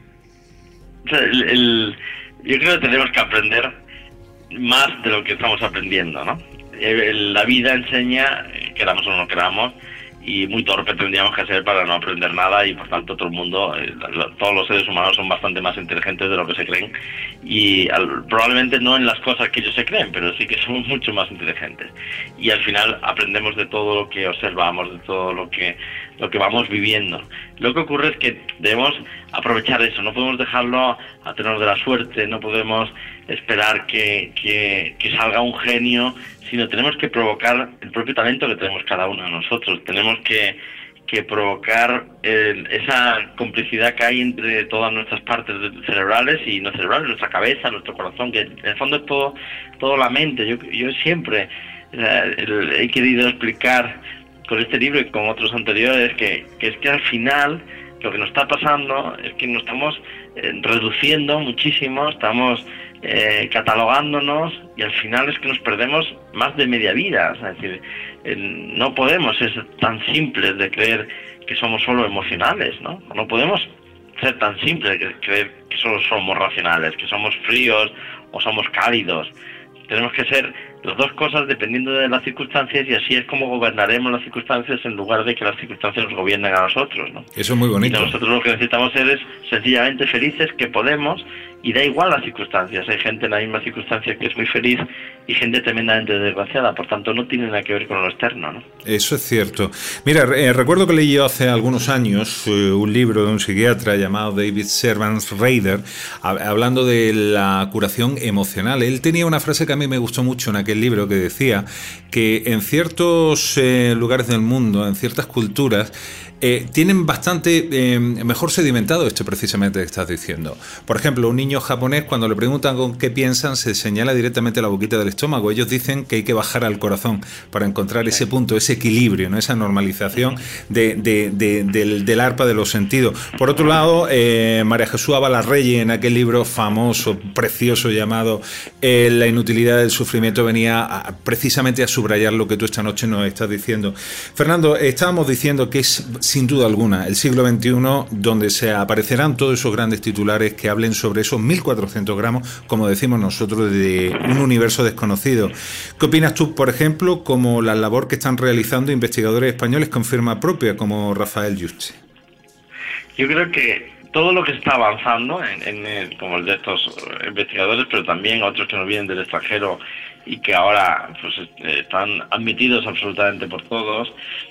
Yo creo que tenemos que aprender más de lo que estamos aprendiendo, ¿no? La vida enseña, queramos o no queramos, y muy torpe tendríamos que ser para no aprender nada, y por tanto todo el mundo, todos los seres humanos son bastante más inteligentes de lo que se creen, y probablemente no en las cosas que ellos se creen, pero sí que somos mucho más inteligentes, y al final aprendemos de todo lo que observamos, de todo lo que vamos viviendo. Lo que ocurre es que debemos aprovechar eso, no podemos dejarlo a tenor de la suerte, no podemos esperar que salga un genio, sino tenemos que provocar el propio talento que tenemos cada uno de nosotros. Tenemos que provocar esa complicidad que hay entre todas nuestras partes cerebrales y no cerebrales, nuestra cabeza, nuestro corazón, que en el fondo es todo la mente. Yo siempre he querido explicar con este libro y con otros anteriores que es que al final lo que nos está pasando es que nos estamos reduciendo muchísimo, estamos catalogándonos, y al final es que nos perdemos más de media vida. Es decir, no podemos ser tan simples de creer que somos solo emocionales, ¿no? No podemos ser tan simples de creer que solo somos racionales, que somos fríos o somos cálidos. Tenemos que ser las dos cosas dependiendo de las circunstancias, y así es como gobernaremos las circunstancias en lugar de que las circunstancias nos gobiernen a nosotros, ¿no? Eso es muy bonito. Y nosotros lo que necesitamos ser es sencillamente felices, que podemos, y da igual las circunstancias. Hay gente en la misma circunstancia que es muy feliz y gente tremendamente desgraciada, por tanto no tiene nada que ver con lo externo, ¿no? Eso es cierto. Mira, recuerdo que leí yo hace algunos años un libro de un psiquiatra llamado David Servan-Schreiber, hablando de la curación emocional. Él tenía una frase que a mí me gustó mucho en aquel libro, que decía que en ciertos lugares del mundo, en ciertas culturas, tienen bastante mejor sedimentado esto precisamente que estás diciendo. Por ejemplo, un niño japonés, cuando le preguntan con qué piensan, se señala directamente la boquita del estómago. Ellos dicen que hay que bajar al corazón para encontrar ese punto, ese equilibrio, ¿no? Esa normalización del arpa de los sentidos. Por otro lado, María Jesús Avalarreyes, en aquel libro famoso, precioso, llamado La inutilidad del sufrimiento, venía precisamente a subrayar lo que tú esta noche nos estás diciendo. Fernando, estábamos diciendo que es sin duda alguna el siglo XXI donde se aparecerán todos esos grandes titulares que hablen sobre esos 1.400 gramos, como decimos nosotros, de un universo desconocido. ¿Qué opinas tú, por ejemplo, como la labor que están realizando investigadores españoles con firma propia, como Rafael Yuste? Yo creo que todo lo que está avanzando, como el de estos investigadores, pero también otros que nos vienen del extranjero y que ahora pues están admitidos absolutamente por todos,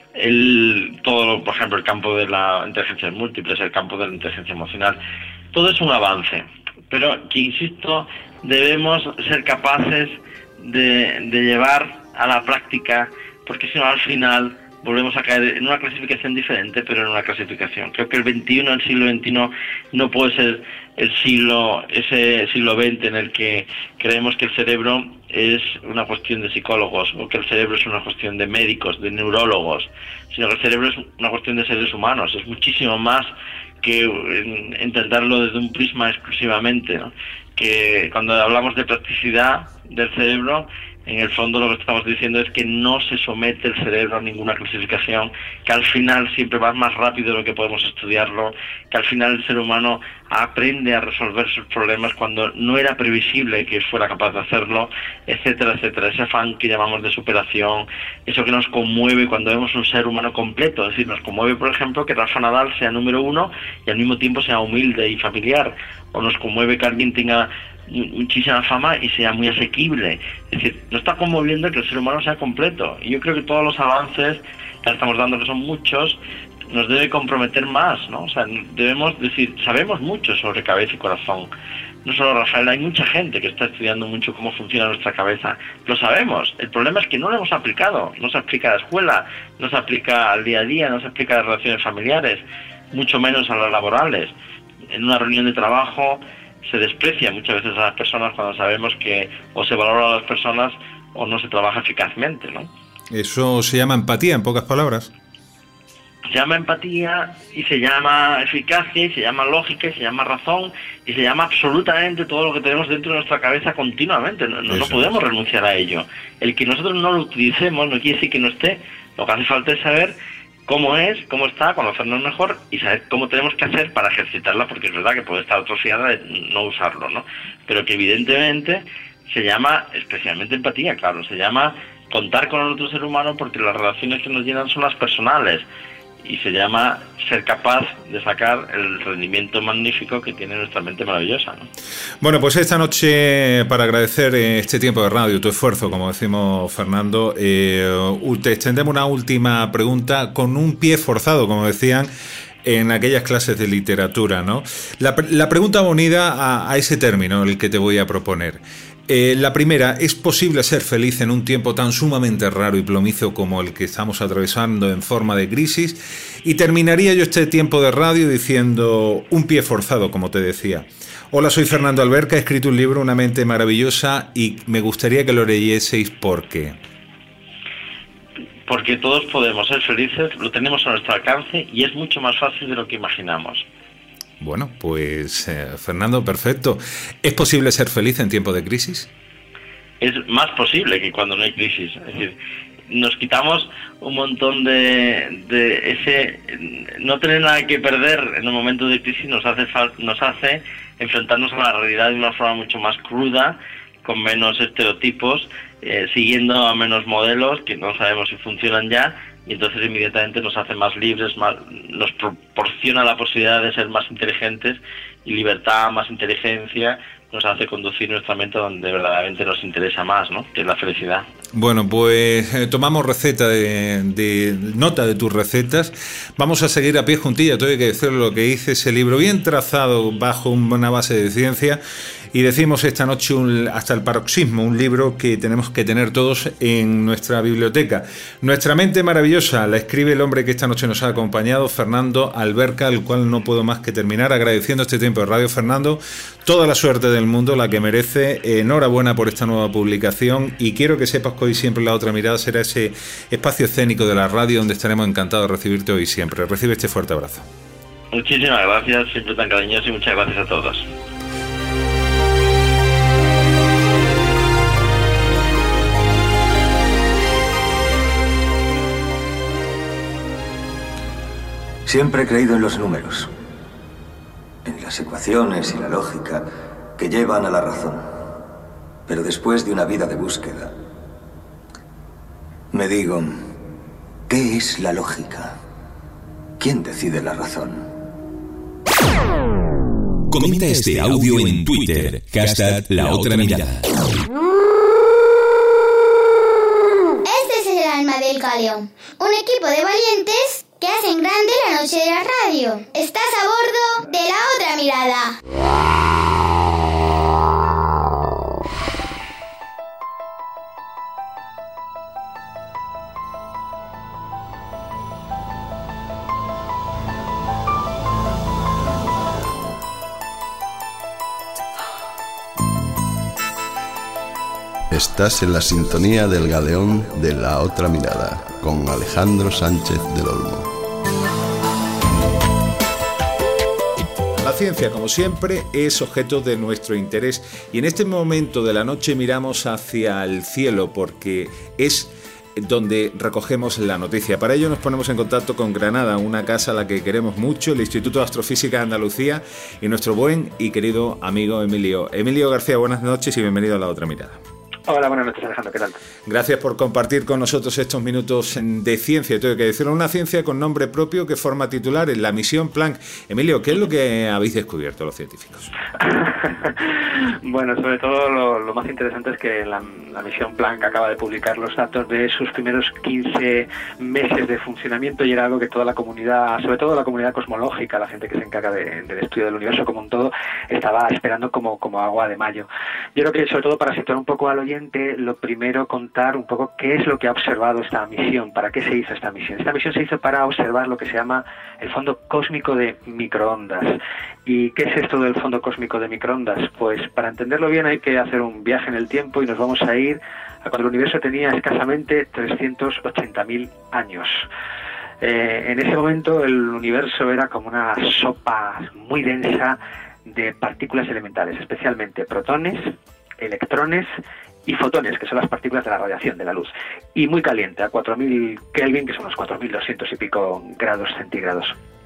todo, por ejemplo, el campo de la inteligencia múltiple, el campo de la inteligencia emocional, todo es un avance, pero que, insisto, debemos ser capaces de llevar a la práctica, porque si no, al final volvemos a caer en una clasificación diferente, pero en una clasificación. Creo que el siglo XXI no puede ser ese siglo XX en el que creemos que el cerebro es una cuestión de psicólogos, o que el cerebro es una cuestión de médicos, de neurólogos, sino que el cerebro es una cuestión de seres humanos. Es muchísimo más que entenderlo desde un prisma exclusivamente, ¿no? Que cuando hablamos de plasticidad del cerebro, en el fondo lo que estamos diciendo es que no se somete el cerebro a ninguna clasificación, que al final siempre va más rápido de lo que podemos estudiarlo, que al final el ser humano aprende a resolver sus problemas cuando no era previsible que fuera capaz de hacerlo, etcétera, etcétera. Ese afán que llamamos de superación, eso que nos conmueve cuando vemos un ser humano completo, es decir, nos conmueve, por ejemplo, que Rafa Nadal sea número 1 y al mismo tiempo sea humilde y familiar, o nos conmueve que alguien tenga muchísima fama y sea muy asequible. Es decir, nos está conmoviendo que el ser humano sea completo, y yo creo que todos los avances que estamos dando, que son muchos, nos debe comprometer más, ¿no? O sea, debemos decir, sabemos mucho sobre cabeza y corazón. No solo Rafael, hay mucha gente que está estudiando mucho cómo funciona nuestra cabeza. Lo sabemos. El problema es que no lo hemos aplicado. No se aplica a la escuela, no se aplica al día a día, no se aplica a las relaciones familiares, mucho menos a las laborales. En una reunión de trabajo se desprecia muchas veces a las personas cuando sabemos que o se valora a las personas o no se trabaja eficazmente, ¿no? Eso se llama empatía, en pocas palabras. Se llama empatía y se llama eficacia y se llama lógica y se llama razón y se llama absolutamente todo lo que tenemos dentro de nuestra cabeza continuamente. No podemos renunciar a ello. El que nosotros no lo utilicemos no quiere decir que no esté. Lo que hace falta es saber cómo es, cómo está, conocernos mejor y saber cómo tenemos que hacer para ejercitarla, porque es verdad que puede estar atrofiada de no usarlo, ¿no? Pero que evidentemente se llama especialmente empatía, claro, se llama contar con el otro ser humano, porque las relaciones que nos llenan son las personales. Y se llama ser capaz de sacar el rendimiento magnífico que tiene nuestra mente maravillosa, ¿no? Bueno, pues esta noche, para agradecer este tiempo de radio, tu esfuerzo, como decimos Fernando, te extendemos una última pregunta con un pie forzado, como decían en aquellas clases de literatura, ¿no? La pregunta va unida a ese término, el que te voy a proponer. La primera, ¿es posible ser feliz en un tiempo tan sumamente raro y plomizo como el que estamos atravesando en forma de crisis? Y terminaría yo este tiempo de radio diciendo un pie forzado, como te decía. Hola, soy Fernando Alberca, he escrito un libro, Una mente maravillosa, y me gustaría que lo leyeseis. ¿Por qué? Porque todos podemos ser felices, lo tenemos a nuestro alcance y es mucho más fácil de lo que imaginamos. Bueno, pues Fernando, perfecto. ¿Es posible ser feliz en tiempo de crisis? Es más posible que cuando no hay crisis. Es decir, nos quitamos un montón de ese no tener nada que perder en un momento de crisis. Nos hace enfrentarnos a la realidad de una forma mucho más cruda, con menos estereotipos, siguiendo a menos modelos que no sabemos si funcionan ya. Y entonces inmediatamente nos hace más libres, nos proporciona la posibilidad de ser más inteligentes, y libertad, más inteligencia, nos hace conducir nuestra mente donde verdaderamente nos interesa más, ¿no? Que es la felicidad. Bueno, pues tomamos receta de nota de tus recetas. Vamos a seguir a pie juntillas, todo hay que decir lo que dice ese libro, bien trazado bajo una base de ciencia. Y decimos esta noche hasta el paroxismo, un libro que tenemos que tener todos en nuestra biblioteca. Nuestra mente maravillosa la escribe el hombre que esta noche nos ha acompañado, Fernando Alberca, al cual no puedo más que terminar agradeciendo este tiempo de radio. Fernando, toda la suerte del mundo, la que merece. Enhorabuena por esta nueva publicación, y quiero que sepas que hoy siempre La Otra Mirada será ese espacio escénico de la radio donde estaremos encantados de recibirte hoy siempre. Recibe este fuerte abrazo. Muchísimas gracias, siempre tan cariñoso, y muchas gracias a todos. Siempre he creído en los números, en las ecuaciones y la lógica que llevan a la razón. Pero después de una vida de búsqueda, me digo, ¿qué es la lógica? ¿Quién decide la razón? Comenta este audio en Twitter, #LaOtraMirada. Este es el alma del galeón, un equipo de valientes que hacen grande la noche de la radio. Estás a bordo de La Otra Mirada. Estás en la sintonía del galeón de La Otra Mirada, con Alejandro Sánchez del Olmo. La ciencia, como siempre, es objeto de nuestro interés y en este momento de la noche miramos hacia el cielo porque es donde recogemos la noticia. Para ello nos ponemos en contacto con Granada, una casa a la que queremos mucho, el Instituto de Astrofísica de Andalucía y nuestro buen y querido amigo Emilio. Emilio García, buenas noches y bienvenido a La Otra Mirada. Hola, buenas noches, Alejandro, ¿qué tal? Gracias por compartir con nosotros estos minutos de ciencia. Tengo que decirlo, una ciencia con nombre propio que forma titular en la misión Planck. Emilio, ¿qué es lo que habéis descubierto los científicos? Bueno, sobre todo lo más interesante es que la misión Planck acaba de publicar los datos de sus primeros 15 meses de funcionamiento y era algo que toda la comunidad, sobre todo la comunidad cosmológica, la gente que se encarga del estudio del universo como un todo, estaba esperando como agua de mayo. Yo creo que sobre todo para situar un poco al oyente, lo primero contar un poco qué es lo que ha observado esta misión, para qué se hizo esta misión. Esta misión se hizo para observar lo que se llama el fondo cósmico de microondas. ¿Y qué es esto del fondo cósmico de microondas? Pues para entenderlo bien hay que hacer un viaje en el tiempo y nos vamos a ir a cuando el universo tenía escasamente 380.000 años. En ese momento el universo era como una sopa muy densa de partículas elementales, especialmente protones, electrones y fotones, que son las partículas de la radiación de la luz, y muy caliente, a 4.000 Kelvin, que son los 4.200 y pico grados centígrados.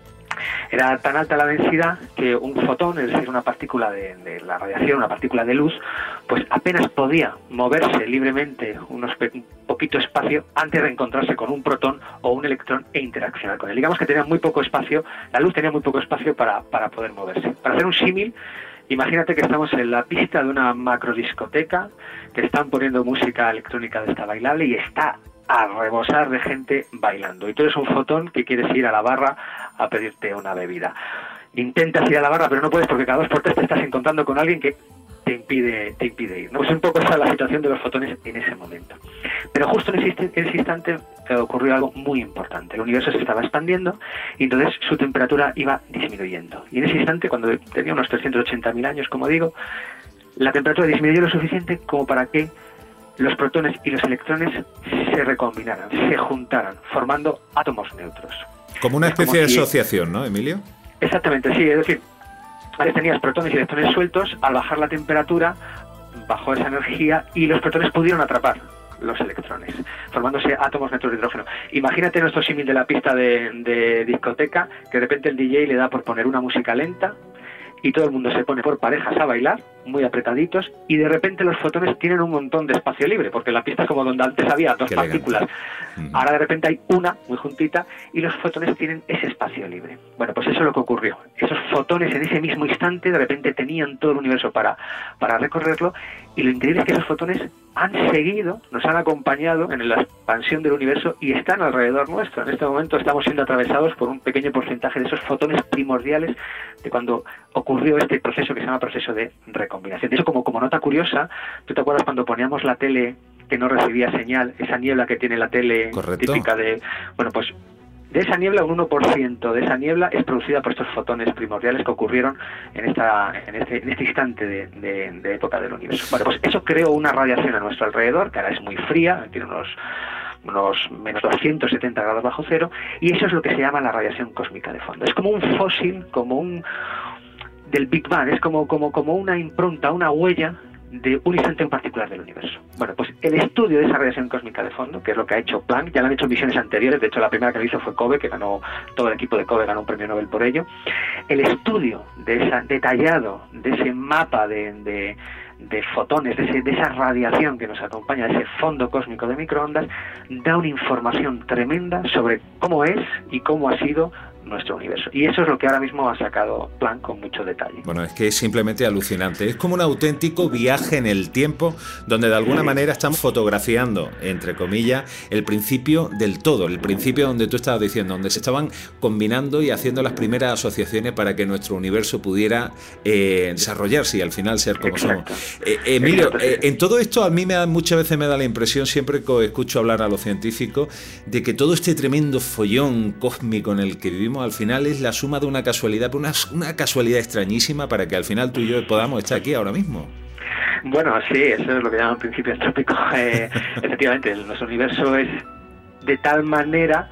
Era tan alta la densidad que un fotón, es decir, una partícula de la radiación, una partícula de luz, pues apenas podía moverse libremente un poquito espacio antes de encontrarse con un protón o un electrón e interaccionar con él. Digamos que tenía muy poco espacio, la luz tenía muy poco espacio para poder moverse. Para hacer un símil, imagínate que estamos en la pista de una macrodiscoteca, que están poniendo música electrónica de esta bailable y está a rebosar de gente bailando. Y tú eres un fotón que quieres ir a la barra a pedirte una bebida. Intentas ir a la barra, pero no puedes porque cada 2 por 3 te estás encontrando con alguien que te impide ir. No es un poco esa la situación de los fotones en ese momento. Pero justo en ese instante ocurrió algo muy importante. El universo se estaba expandiendo y entonces su temperatura iba disminuyendo. Y en ese instante, cuando tenía unos 380.000 años, como digo, la temperatura disminuyó lo suficiente como para que los protones y los electrones se recombinaran, se juntaran, formando átomos neutros. Como una especie de asociación, ¿no, Emilio? Exactamente, sí. Es decir, antes tenías protones y electrones sueltos, al bajar la temperatura, bajó esa energía y los protones pudieron atrapar los electrones, formándose átomos neutros de hidrógeno. Imagínate nuestro símil de la pista de discoteca, que de repente el DJ le da por poner una música lenta y todo el mundo se pone por parejas a bailar, muy apretaditos, y de repente los fotones tienen un montón de espacio libre, porque la pista es como donde antes había 2 partículas. Ahora de repente hay una muy juntita y los fotones tienen ese espacio libre. Bueno, pues eso es lo que ocurrió. Esos fotones en ese mismo instante de repente tenían todo el universo para recorrerlo, y lo increíble es que esos fotones han seguido, nos han acompañado en la expansión del universo y están alrededor nuestro. En este momento estamos siendo atravesados por un pequeño porcentaje de esos fotones primordiales de cuando ocurrió este proceso que se llama proceso de recombinación. De eso, como nota curiosa, ¿tú te acuerdas cuando poníamos la tele que no recibía señal, esa niebla que tiene la tele? Correcto. Típica de... Bueno, pues de esa niebla, un 1% de esa niebla es producida por estos fotones primordiales que ocurrieron en este instante de época del universo. Bueno, pues eso creó una radiación a nuestro alrededor, que ahora es muy fría, tiene unos menos 270 grados bajo cero, y eso es lo que se llama la radiación cósmica de fondo. Es como un fósil, del Big Bang, es como una impronta, una huella de un instante en particular del universo. Bueno, pues el estudio de esa radiación cósmica de fondo, que es lo que ha hecho Planck, ya lo han hecho en misiones anteriores, de hecho la primera que lo hizo fue COBE, que ganó, todo el equipo de COBE ganó un premio Nobel por ello. El estudio detallado de ese mapa de fotones, de esa radiación que nos acompaña, de ese fondo cósmico de microondas, da una información tremenda sobre cómo es y cómo ha sido nuestro universo. Y eso es lo que ahora mismo ha sacado Planck con mucho detalle. Bueno, es que es simplemente alucinante. Es como un auténtico viaje en el tiempo donde de alguna manera estamos fotografiando, entre comillas, el principio del todo, el principio donde tú estabas diciendo, donde se estaban combinando y haciendo las primeras asociaciones para que nuestro universo pudiera desarrollarse y al final ser como somos. Emilio, en todo esto a mí muchas veces me da la impresión, siempre que escucho hablar a los científicos, de que todo este tremendo follón cósmico en el que vivimos al final es la suma de una casualidad, pero una casualidad extrañísima para que al final tú y yo podamos estar aquí ahora mismo. Bueno, sí, eso es lo que llaman principios trópicos. Efectivamente, nuestro universo es de tal manera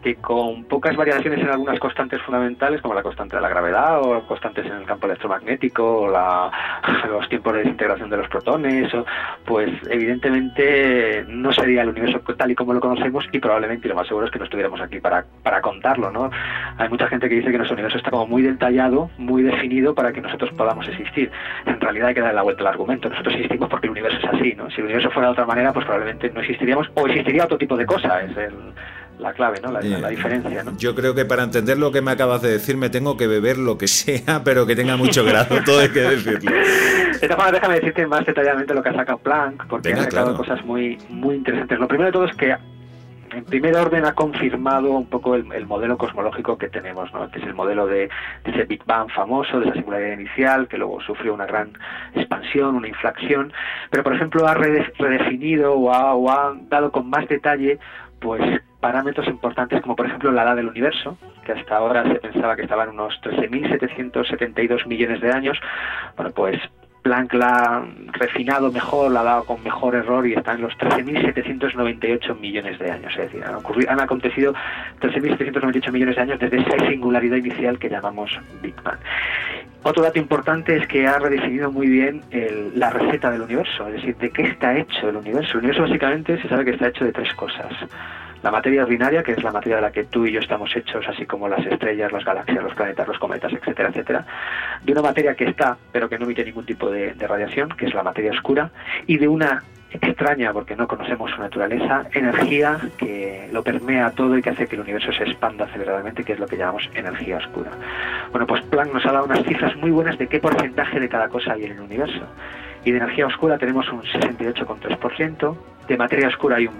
que con pocas variaciones en algunas constantes fundamentales, como la constante de la gravedad o constantes en el campo electromagnético o los tiempos de desintegración de los protones, pues evidentemente no sería el universo tal y como lo conocemos, y probablemente lo más seguro es que no estuviéramos aquí para contarlo, ¿no? Hay mucha gente que dice que nuestro universo está como muy detallado, muy definido para que nosotros podamos existir. En realidad hay que darle la vuelta al argumento. Nosotros existimos porque el universo es así, ¿no? Si el universo fuera de otra manera, pues probablemente no existiríamos, o existiría otro tipo de cosa. Es la clave, ¿no? La diferencia, ¿no? Yo creo que para entender lo que me acabas de decir me tengo que beber lo que sea, pero que tenga mucho grado, todo hay que decirlo. De todas formas, déjame decirte más detalladamente lo que ha sacado Planck, porque ha sacado cosas muy, muy interesantes. Lo primero de todo es que en primer orden ha confirmado un poco el modelo cosmológico que tenemos, ¿no? Que es el modelo de ese Big Bang famoso, de esa singularidad inicial, que luego sufrió una gran expansión, una inflación, pero por ejemplo ha redefinido o ha dado con más detalle pues parámetros importantes, como por ejemplo la edad del universo, que hasta ahora se pensaba que estaba en unos 13.772 millones de años. Bueno, pues Planck la ha refinado mejor, la ha dado con mejor error y está en los 13.798 millones de años. Es decir, han acontecido 13.798 millones de años desde esa singularidad inicial que llamamos Big Bang. Otro dato importante es que ha redefinido muy bien la receta del universo, es decir, de qué está hecho el universo. El universo básicamente se sabe que está hecho de tres cosas: la materia ordinaria, que es la materia de la que tú y yo estamos hechos, así como las estrellas, las galaxias, los planetas, los cometas, etcétera, etcétera; de una materia que está, pero que no emite ningún tipo de radiación, que es la materia oscura; y de una extraña, porque no conocemos su naturaleza, energía que lo permea todo y que hace que el universo se expanda aceleradamente, que es lo que llamamos energía oscura. Bueno, pues Planck nos ha dado unas cifras muy buenas de qué porcentaje de cada cosa hay en el universo. Y de energía oscura tenemos un 68,3%, de materia oscura hay un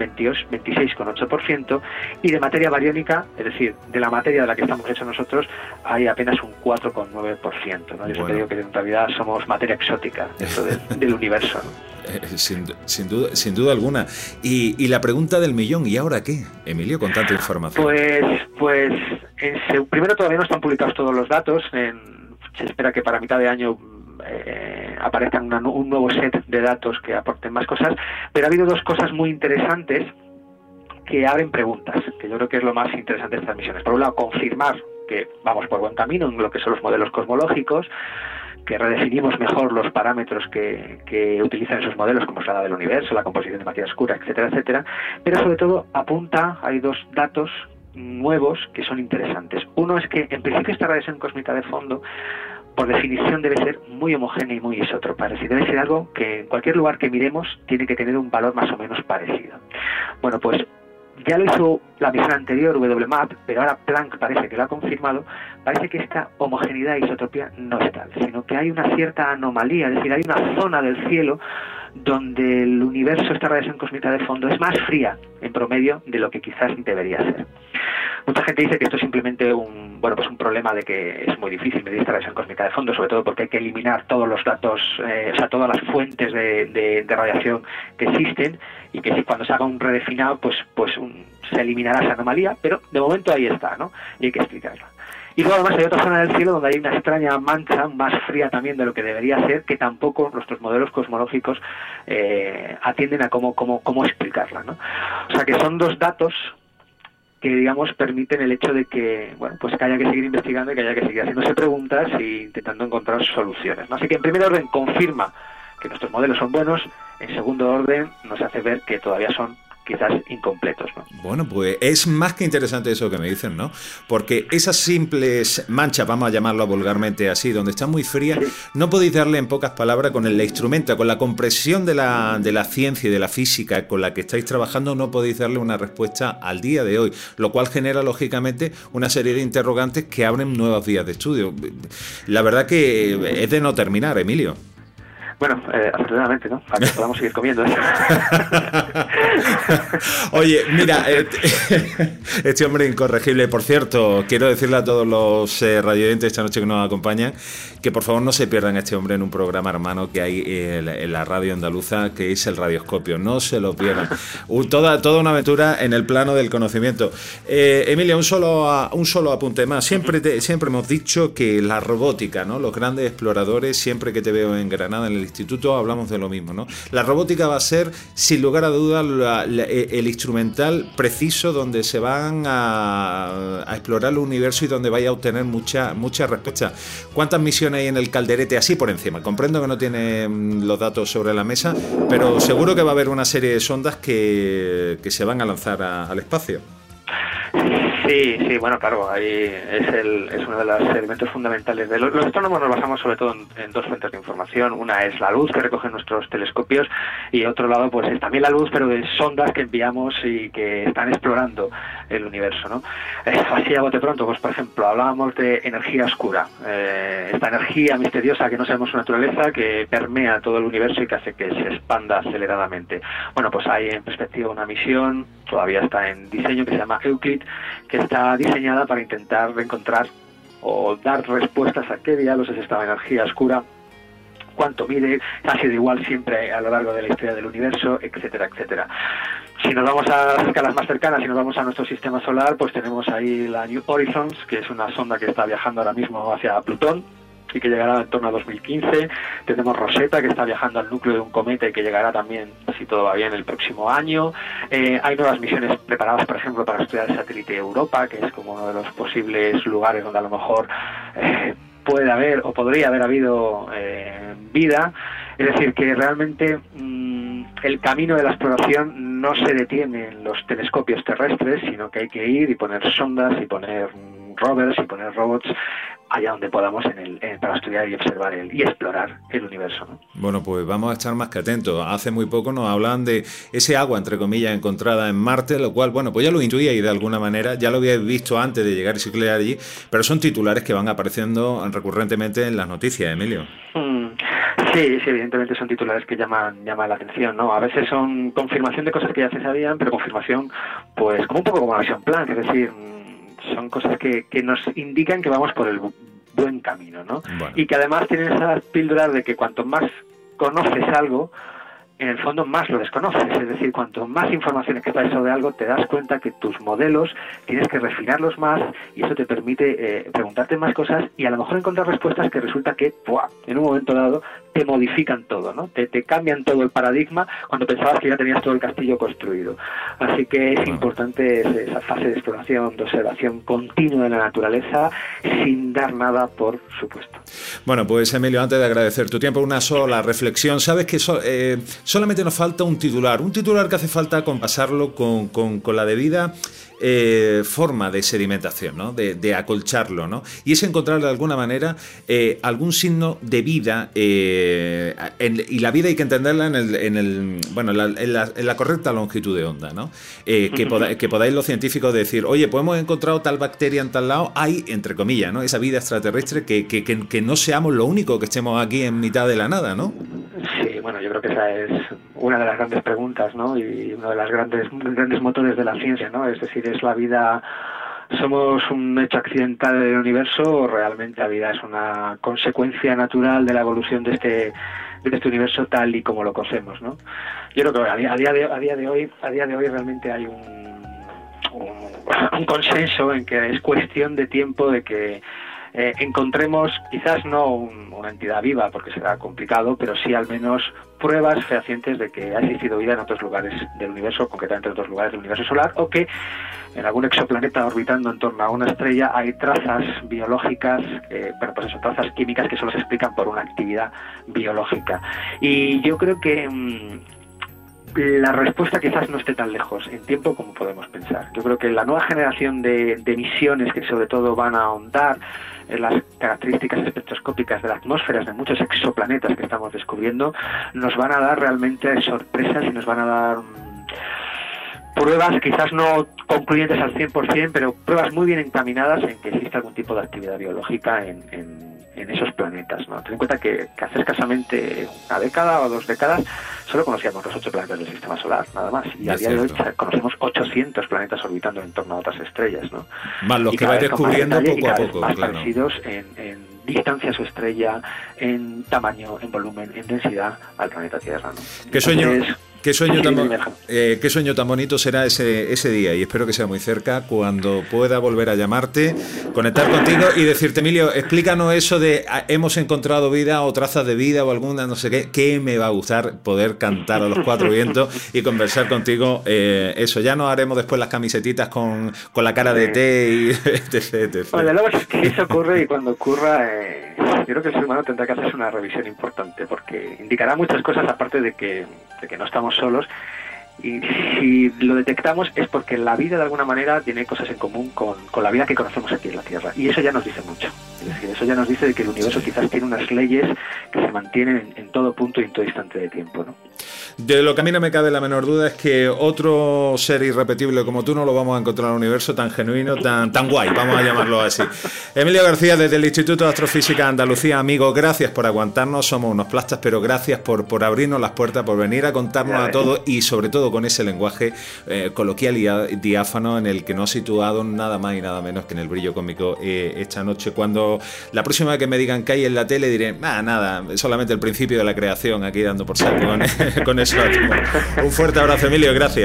26,8%, y de materia bariónica, es decir, de la materia de la que estamos hechos nosotros, hay apenas un 4,9%, ¿no? Yo siempre digo que en realidad somos materia exótica dentro del universo, ¿no? Sin duda alguna. Y la pregunta del millón, ¿y ahora qué, Emilio, con tanta información? Pues primero todavía no están publicados todos los datos. Se espera que para mitad de año aparezcan un nuevo set de datos que aporten más cosas, pero ha habido dos cosas muy interesantes que abren preguntas, que yo creo que es lo más interesante de estas misiones. Por un lado, confirmar que vamos por buen camino en lo que son los modelos cosmológicos, que redefinimos mejor los parámetros que utilizan esos modelos, como es la edad del universo, la composición de materia oscura, etcétera, etcétera, pero sobre todo hay dos datos nuevos que son interesantes. Uno es que en principio esta radiación cósmica de fondo, por definición, debe ser muy homogénea y muy isótropa, es decir, debe ser algo que en cualquier lugar que miremos tiene que tener un valor más o menos parecido. Bueno, pues ya lo hizo la misión anterior, WMAP, pero ahora Planck parece que lo ha confirmado. Parece que esta homogeneidad e isotropía no es tal, sino que hay una cierta anomalía, es decir, hay una zona del cielo donde el universo, esta radiación cósmica de fondo, es más fría en promedio de lo que quizás debería ser. Mucha gente dice que esto es simplemente un problema de que es muy difícil medir esta radiación cósmica de fondo, sobre todo porque hay que eliminar todos los datos, todas las fuentes de radiación que existen, y que si cuando se haga un redefinado, se eliminará esa anomalía, pero de momento ahí está, ¿no? Y hay que explicarla. Y luego además hay otra zona del cielo donde hay una extraña mancha, más fría también de lo que debería ser, que tampoco nuestros modelos cosmológicos atienden a cómo explicarla, ¿no? O sea que son dos datos que, digamos, permiten el hecho de que, que haya que seguir investigando y que haya que seguir haciéndose preguntas e intentando encontrar soluciones, ¿no? Así que en primer orden confirma que nuestros modelos son buenos, en segundo orden nos hace ver que todavía son quizás incompletos, ¿no? Bueno, pues es más que interesante eso que me dicen, ¿no? Porque esas simples manchas, vamos a llamarlo vulgarmente así, donde están muy frías, sí, no podéis darle en pocas palabras con el instrumento, con la compresión de la ciencia y de la física con la que estáis trabajando, no podéis darle una respuesta al día de hoy, lo cual genera lógicamente una serie de interrogantes que abren nuevas vías de estudio. La verdad que es de no terminar, Emilio. Bueno, afortunadamente, ¿no? Para que podamos seguir comiendo. Oye, mira, este hombre incorregible, por cierto, quiero decirle a todos los radioyentes esta noche que nos acompañan, que por favor no se pierdan a este hombre en un programa hermano que hay en la radio andaluza, que es el Radioscopio. No se lo pierdan. Toda una aventura en el plano del conocimiento. Emilia, un solo apunte más. Siempre hemos dicho que la robótica, ¿no? Los grandes exploradores, siempre que te veo en Granada, en el instituto, hablamos de lo mismo, ¿no? La robótica va a ser, sin lugar a dudas, el instrumental preciso donde se van a explorar el universo y donde vaya a obtener mucha respuesta. ¿Cuántas misiones hay en el calderete? Así por encima. Comprendo que no tiene los datos sobre la mesa, pero seguro que va a haber una serie de sondas que se van a lanzar al espacio. Sí, bueno, claro, ahí es uno de los elementos fundamentales. Los astrónomos nos basamos sobre todo en dos fuentes de información. Una es la luz que recogen nuestros telescopios y otro lado pues es también la luz, pero de sondas que enviamos y que están explorando el universo, ¿no? Así a bote pronto, pues por ejemplo, hablábamos de energía oscura, esta energía misteriosa que no sabemos su naturaleza, que permea todo el universo y que hace que se expanda aceleradamente. Bueno, pues hay en perspectiva una misión, todavía está en diseño, que se llama Euclid, que está diseñada para intentar encontrar o dar respuestas a qué diablos es esta energía oscura, cuánto mide, ha sido igual siempre a lo largo de la historia del universo, etcétera, etcétera. Si nos vamos a las escalas más cercanas, si nos vamos a nuestro sistema solar, pues tenemos ahí la New Horizons, que es una sonda que está viajando ahora mismo hacia Plutón y que llegará en torno a 2015. Tenemos Rosetta, que está viajando al núcleo de un cometa y que llegará también, si todo va bien, el próximo año. Hay nuevas misiones preparadas, por ejemplo, para estudiar el satélite Europa, que es como uno de los posibles lugares donde a lo mejor puede haber o podría haber habido vida. Es decir, que realmente el camino de la exploración no se detiene en los telescopios terrestres, sino que hay que ir y poner sondas y poner rovers y poner robots allá donde podamos para estudiar y observar y explorar el universo, ¿no? Bueno, pues vamos a estar más que atentos. Hace muy poco nos hablaban de ese agua, entre comillas, encontrada en Marte, lo cual, bueno, pues ya lo intuíais de alguna manera, ya lo habíais visto antes de llegar y ciclar allí, pero son titulares que van apareciendo recurrentemente en las noticias, Emilio. Sí, evidentemente son titulares que llaman la atención, ¿no? A veces son confirmación de cosas que ya se sabían, pero confirmación, pues, como un poco como la Mission Plan, es decir, son cosas que nos indican que vamos por el buen camino, ¿no? Bueno. Y que además tienen esas píldoras de que cuanto más conoces algo, en el fondo más lo desconoces. Es decir, cuanto más información que traes sobre algo, te das cuenta que tus modelos tienes que refinarlos más y eso te permite preguntarte más cosas y a lo mejor encontrar respuestas que resulta que en un momento dado te modifican todo, ¿no? Te cambian todo el paradigma cuando pensabas que ya tenías todo el castillo construido. Así que es importante esa fase de exploración, de observación continua de la naturaleza sin dar nada por supuesto. Bueno, pues Emilio, antes de agradecer tu tiempo, una sola reflexión. Sabes que solamente nos falta un titular que hace falta compasarlo con la debida forma de sedimentación, ¿no? De acolcharlo, ¿no? Y es encontrar de alguna manera algún signo de vida y la vida hay que entenderla en la correcta longitud de onda, ¿no? Que podáis los científicos decir, oye, pues hemos encontrado tal bacteria en tal lado, hay, entre comillas, ¿no? Esa vida extraterrestre que no seamos lo único que estemos aquí en mitad de la nada, ¿no? Sí, bueno, yo creo que esa es una de las grandes preguntas, ¿no? Y uno de los grandes motores de la ciencia, ¿no? Es decir, ¿es la vida, somos un hecho accidental del universo o realmente la vida es una consecuencia natural de la evolución de este universo tal y como lo conocemos, ¿no? Yo creo que a día de hoy realmente hay un consenso en que es cuestión de tiempo de que encontremos, quizás no una entidad viva, porque será complicado, pero sí al menos pruebas fehacientes de que ha existido vida en otros lugares del universo, concretamente en otros lugares del universo solar, o que en algún exoplaneta orbitando en torno a una estrella hay trazas biológicas, trazas químicas que solo se explican por una actividad biológica. Y yo creo que la respuesta quizás no esté tan lejos en tiempo como podemos pensar. Yo creo que la nueva generación de misiones que sobre todo van a ahondar en las características espectroscópicas de las atmósferas de muchos exoplanetas que estamos descubriendo nos van a dar realmente sorpresas y nos van a dar pruebas quizás no concluyentes al 100%, pero pruebas muy bien encaminadas en que existe algún tipo de actividad biológica en esos planetas, ¿no? Ten en cuenta que hace escasamente una década o 2 décadas solo conocíamos los 8 planetas del sistema solar, nada más. Y a día de hoy conocemos 800 planetas orbitando en torno a otras estrellas, ¿no? Más los que vais descubriendo poco a poco, más claro. Parecidos en distancia a su estrella, en tamaño, en volumen, en densidad al planeta Tierra, ¿no? ¿Qué sueño? Qué sueño tan bonito será ese día, y espero que sea muy cerca, cuando pueda volver a llamarte, conectar contigo y decirte: Emilio, explícanos eso de hemos encontrado vida o trazas de vida o alguna no sé qué, que me va a gustar poder cantar a los cuatro vientos y conversar contigo. Eso, ya nos haremos después las camisetitas con la cara de té y etc. Bueno, luego es que eso ocurre, y cuando ocurra, yo creo que el ser humano tendrá que hacerse una revisión importante, porque indicará muchas cosas, aparte de que no estamos solos, y si lo detectamos es porque la vida de alguna manera tiene cosas en común con la vida que conocemos aquí en la Tierra, y eso ya nos dice mucho. Es decir, eso ya nos dice de que el universo quizás tiene unas leyes que se mantienen en todo punto y en todo instante de tiempo, ¿no? De lo que a mí no me cabe la menor duda es que otro ser irrepetible como tú no lo vamos a encontrar en el universo, tan genuino, tan guay, vamos a llamarlo así. Emilio García, desde el Instituto de Astrofísica de Andalucía. Amigo, gracias por aguantarnos, somos unos plastas, pero gracias por abrirnos las puertas, por venir a contarnos a todos, y sobre todo con ese lenguaje coloquial y diáfano en el que nos ha situado nada más y nada menos que en el brillo cómico esta noche. Cuando la próxima vez que me digan que hay en la tele diré: nada, solamente el principio de la creación, aquí dando por saco con eso. Un fuerte abrazo, Emilio, gracias.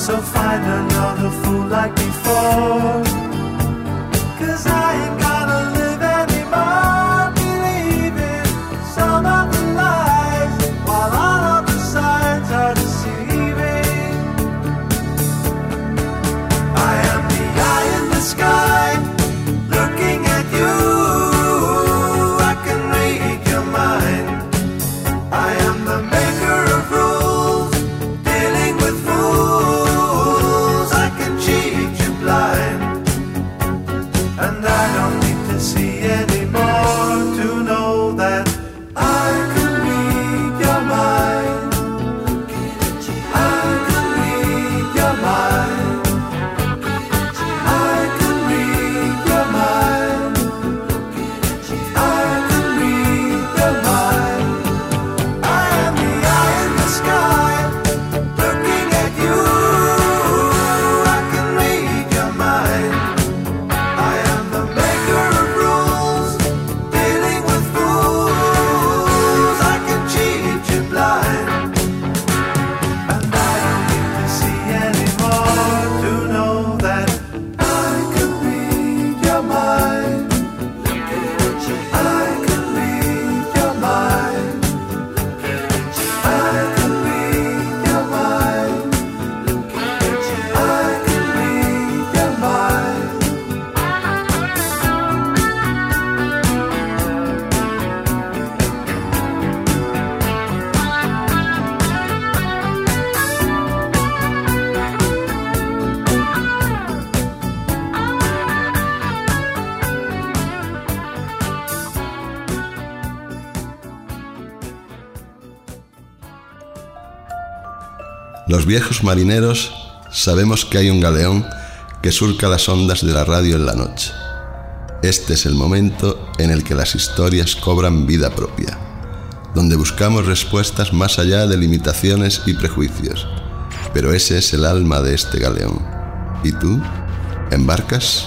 So find another fool like before, 'cause I ain't gonna live anymore believing some of the lies, while all of the signs are deceiving. I am the eye in the sky, looking at you. I can read your mind. I am the maker of rules, dealing with fools. I can cheat you blind, and I don't need to see anymore to know that I can read your mind. I can read your mind. I can read your mind. I can read your mind. I am the eye in the sky, looking at you. I can read your mind. I am the maker of rules, dealing with fools. I can cheat you blind, and I don't need to see anymore to know that I can read your mind. I can read your mind. I can read your mind. I can read your mind. Los viejos marineros sabemos que hay un galeón que surca las ondas de la radio en la noche. Este es el momento en el que las historias cobran vida propia, donde buscamos respuestas más allá de limitaciones y prejuicios. Pero ese es el alma de este galeón. ¿Y tú? ¿Embarcas?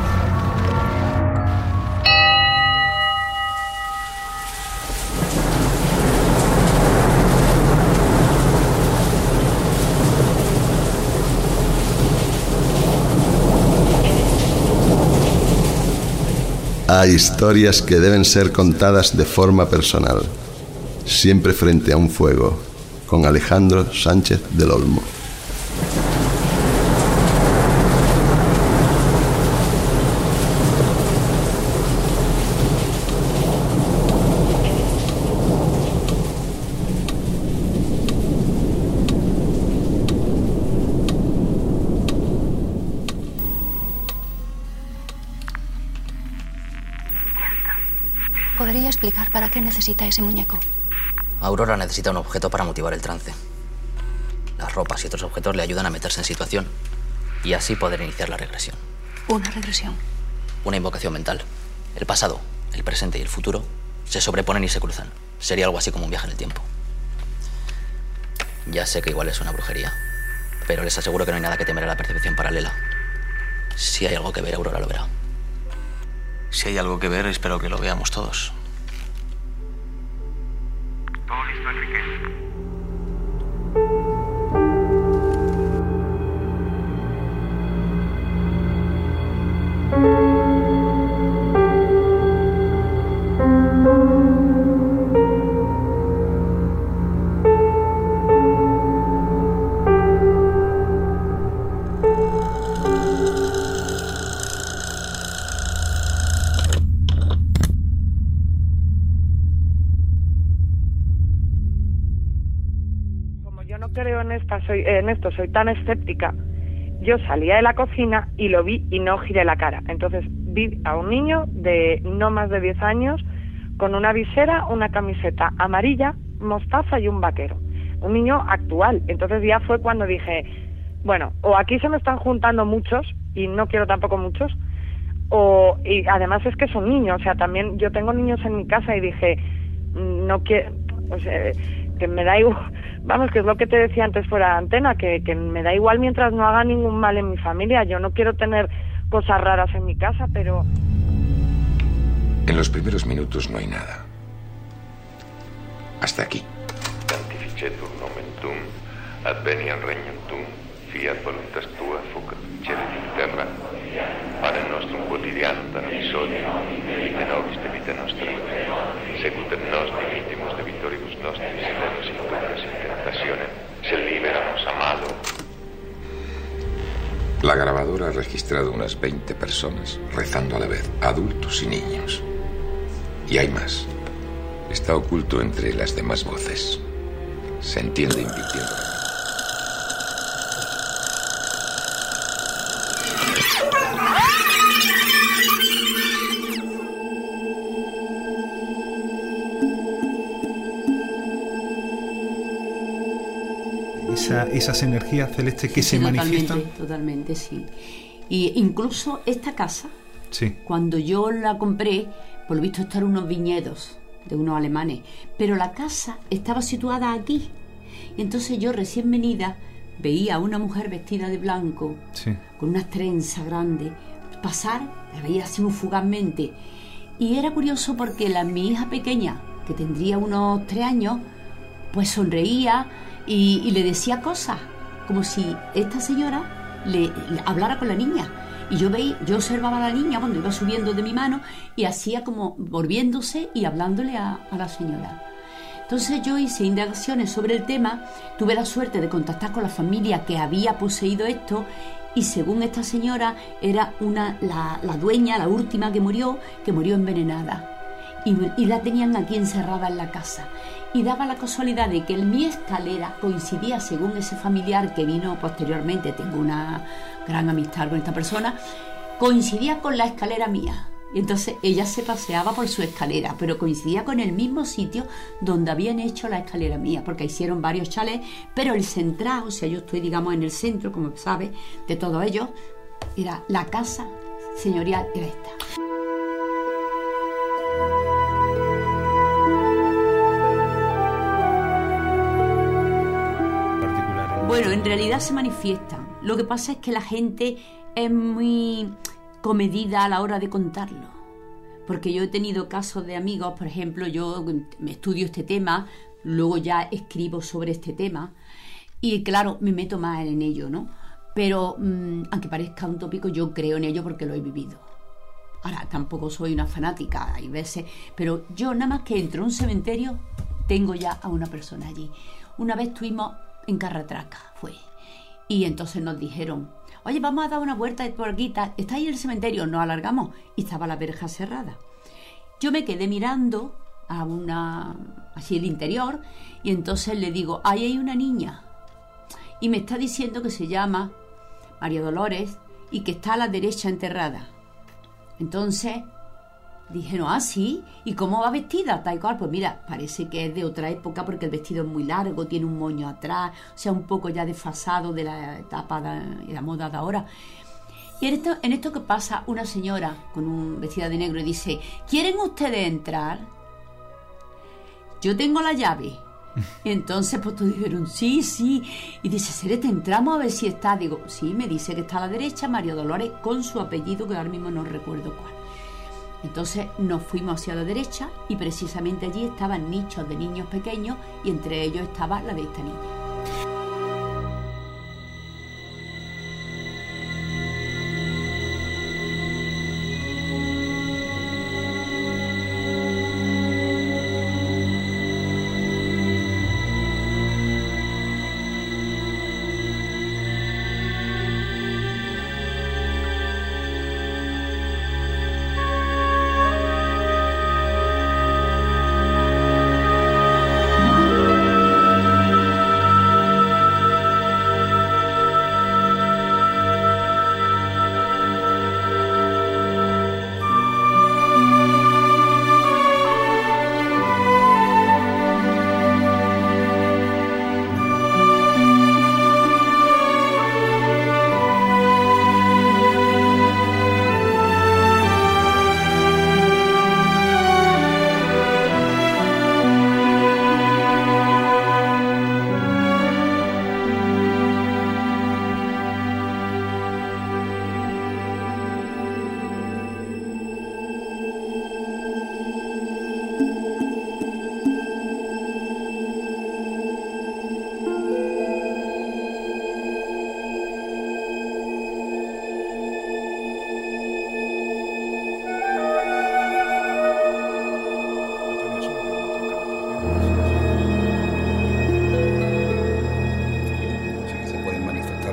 Hay historias que deben ser contadas de forma personal, siempre frente a un fuego, con Alejandro Sánchez del Olmo. ¿Podría explicar para qué necesita ese muñeco? Aurora necesita un objeto para motivar el trance. Las ropas y otros objetos le ayudan a meterse en situación y así poder iniciar la regresión. Una regresión. Una invocación mental. El pasado, el presente y el futuro se sobreponen y se cruzan. Sería algo así como un viaje en el tiempo. Ya sé que igual es una brujería, pero les aseguro que no hay nada que temer a la percepción paralela. Si hay algo que ver, Aurora lo verá. Si hay algo que ver, espero que lo veamos todos. Todo listo, Enrique. Soy tan escéptica. Yo salía de la cocina y lo vi y no giré la cara. Entonces vi a un niño de no más de 10 años con una visera, una camiseta amarilla, mostaza y un vaquero. Un niño actual. Entonces ya fue cuando dije, bueno, o aquí se me están juntando muchos y no quiero tampoco muchos, y además es que son niños. O sea, también yo tengo niños en mi casa y dije, no quiero, o sea, que me da igual. Vamos, que es lo que te decía antes fuera de antena, que me da igual mientras no haga ningún mal en mi familia. Yo no quiero tener cosas raras en mi casa, pero... En los primeros minutos no hay nada. Hasta aquí. Cantificetur nomen tum, adveniam regnum tum, fiat voluntas tua fuc cielo in terra, pane nostrum quotidianum da nobis hodie, et nobis debita nostra, secut nos dimitimus debitoribus nostris, et ne nos inducas in tentationem, sed liberanos a malo. La grabadora ha registrado unas 20 personas rezando a la vez, adultos y niños. Y hay más. Está oculto entre las demás voces. Se entiende invirtiendo. Esas energías celestes que Sí, se manifiestan. Totalmente, sí. Y incluso esta casa, Sí. cuando yo la compré, por lo visto están unos viñedos de unos alemanes, pero la casa estaba situada aquí. Y entonces yo recién venida veía a una mujer vestida de blanco, Sí. con unas trenzas grandes, pasar, la veía así muy fugazmente. Y era curioso porque mi hija pequeña, que tendría unos 3 años, pues sonreía y le decía cosas, como si esta señora le hablara con la niña. Y yo observaba a la niña cuando iba subiendo de mi mano y hacía como volviéndose y hablándole a la señora. Entonces yo hice indagaciones sobre el tema, tuve la suerte de contactar con la familia que había poseído esto, y según esta señora era la dueña, la última que murió envenenada. Y la tenían aquí encerrada en la casa. Y daba la casualidad de que mi escalera coincidía, según ese familiar que vino posteriormente, tengo una gran amistad con esta persona, coincidía con la escalera mía. Y entonces ella se paseaba por su escalera, pero coincidía con el mismo sitio donde habían hecho la escalera mía, porque hicieron varios chalés, pero el central, o sea, yo estoy, digamos, en el centro, como sabes, de todos ellos, era la casa señorial, era esta. Bueno, en realidad se manifiestan. Lo que pasa es que la gente es muy comedida a la hora de contarlo. Porque yo he tenido casos de amigos, por ejemplo, yo me estudio este tema, luego ya escribo sobre este tema y claro, me meto más en ello, ¿no? Pero aunque parezca un tópico, yo creo en ello porque lo he vivido. Ahora, tampoco soy una fanática, hay veces, pero yo nada más que entro a un cementerio, tengo ya a una persona allí. Una vez estuvimos en Carratraca, fue, y entonces nos dijeron: oye, vamos a dar una vuelta por aquí, ¿está ahí el cementerio? Nos alargamos y estaba la verja cerrada. Yo me quedé mirando así el interior, y entonces le digo: ahí hay una niña, y me está diciendo que se llama María Dolores y que está a la derecha enterrada. Entonces dijeron: ah, sí, ¿y cómo va vestida? Tal cual. Pues mira, parece que es de otra época porque el vestido es muy largo, tiene un moño atrás, o sea, un poco ya desfasado de la etapa de la moda de ahora. Y en esto que pasa una señora con un vestido de negro y dice: ¿quieren ustedes entrar? Yo tengo la llave. Y entonces pues todos dijeron: sí, sí. Y dice: Celeste, entramos a ver si está. Digo: sí, me dice que está a la derecha María Dolores con su apellido, que ahora mismo no recuerdo cuál. Entonces nos fuimos hacia la derecha y precisamente allí estaban nichos de niños pequeños y entre ellos estaba la de esta niña.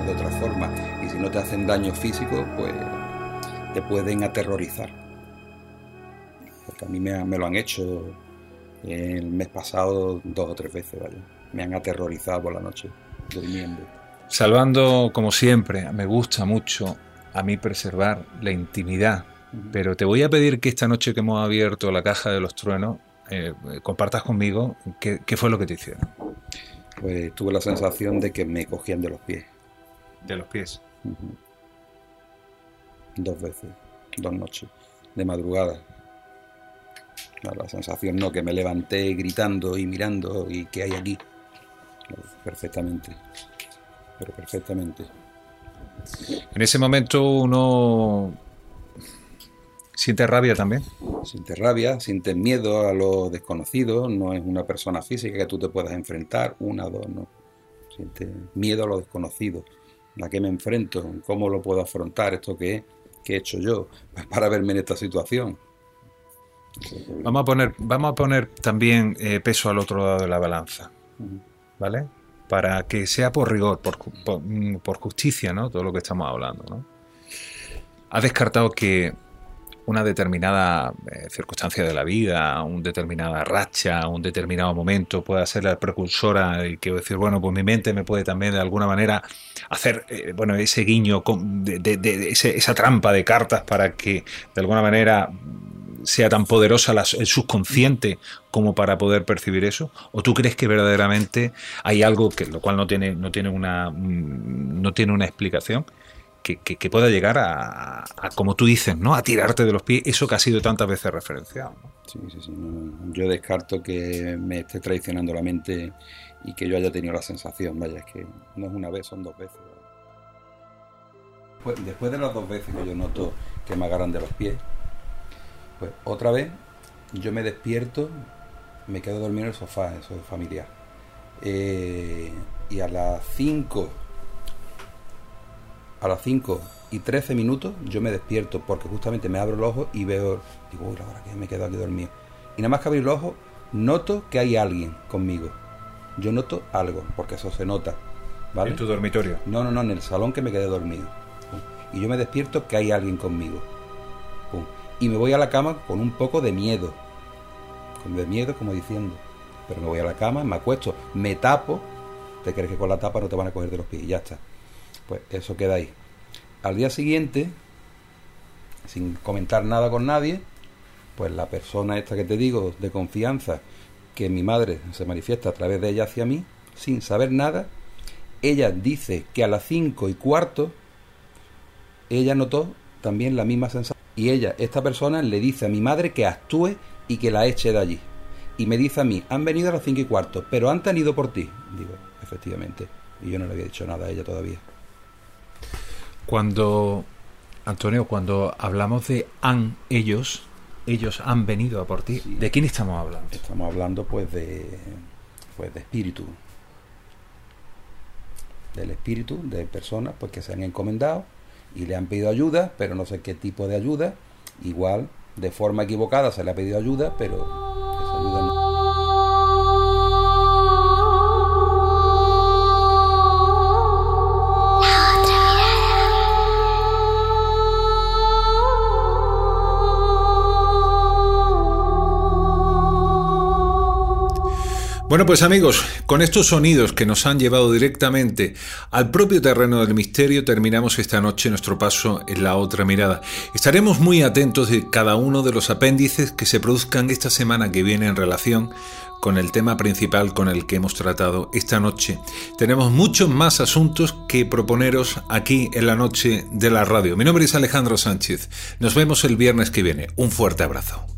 de otra forma. Y si no te hacen daño físico, pues te pueden aterrorizar. Porque a mí me lo han hecho el mes pasado 2 o 3 veces, ¿vale? Me han aterrorizado por la noche, durmiendo. Salvando, como siempre, me gusta mucho a mí preservar la intimidad, pero te voy a pedir que esta noche que hemos abierto la caja de los truenos, compartas conmigo qué fue lo que te hicieron. Pues tuve la sensación de que me cogían de los pies. ¿De los pies? 2 veces, 2 noches, de madrugada. La sensación no, que me levanté gritando y mirando y ¿qué hay aquí? Perfectamente, pero perfectamente. En ese momento uno siente rabia también. Siente rabia, siente miedo a lo desconocido, no es una persona física que tú te puedas enfrentar, 1 o 2, no. Siente miedo a lo desconocido, a qué me enfrento, cómo lo puedo afrontar, esto qué he hecho yo para verme en esta situación. Vamos a poner también peso al otro lado de la balanza, ¿vale? Para que sea por rigor, por justicia, ¿no? Todo lo que estamos hablando, ¿no? ¿Has descartado que una determinada circunstancia de la vida, una determinada racha, un determinado momento pueda ser la precursora y que decir, bueno, pues mi mente me puede también de alguna manera hacer ese guiño, esa trampa de cartas para que de alguna manera sea tan poderosa el subconsciente como para poder percibir eso? ¿O tú crees que verdaderamente hay algo que lo cual no tiene una explicación que pueda llegar a como tú dices, ¿no? A tirarte de los pies, eso que ha sido tantas veces referenciado, ¿no? Sí. No, yo descarto que me esté traicionando la mente y que yo haya tenido la sensación, vaya, es que no es una vez, son 2 veces. Después de las 2 veces que yo noto que me agarran de los pies, pues otra vez yo me despierto, me quedo dormido en el sofá, eso es familiar. Y a las 5 y 13 minutos yo me despierto porque justamente me abro los ojos y veo, digo, uy, la hora que me quedo aquí dormido. Y nada más que abrir los ojos, noto que hay alguien conmigo. Yo noto algo, porque eso se nota, ¿vale? ¿En tu dormitorio? No, en el salón que me quedé dormido. Y yo me despierto que hay alguien conmigo. Y me voy a la cama con un poco de miedo. Como diciendo. Pero me voy a la cama, me acuesto, me tapo. ¿Te crees que con la tapa no te van a coger de los pies? Y ya está. Pues eso queda ahí. Al día siguiente, sin comentar nada con nadie, pues la persona esta que te digo, de confianza, que mi madre se manifiesta a través de ella hacia mí, sin saber nada, ella dice que a las 5:15 ella notó también la misma sensación. Y esta persona le dice a mi madre que actúe y que la eche de allí. Y me dice a mí, han venido a las 5:15, pero han ido por ti. Digo, efectivamente. Y yo no le había dicho nada a ella todavía. Antonio, cuando hablamos de ellos han venido a por ti, sí. ¿De quién estamos hablando? Estamos hablando pues de espíritu. Del espíritu de personas pues que se han encomendado y le han pedido ayuda, pero no sé qué tipo de ayuda. Igual, de forma equivocada se le ha pedido ayuda, pero esa ayuda no. Bueno, pues amigos, con estos sonidos que nos han llevado directamente al propio terreno del misterio, terminamos esta noche nuestro paso en La Otra Mirada. Estaremos muy atentos de cada uno de los apéndices que se produzcan esta semana que viene en relación con el tema principal con el que hemos tratado esta noche. Tenemos muchos más asuntos que proponeros aquí en la noche de la radio. Mi nombre es Alejandro Sánchez. Nos vemos el viernes que viene. Un fuerte abrazo.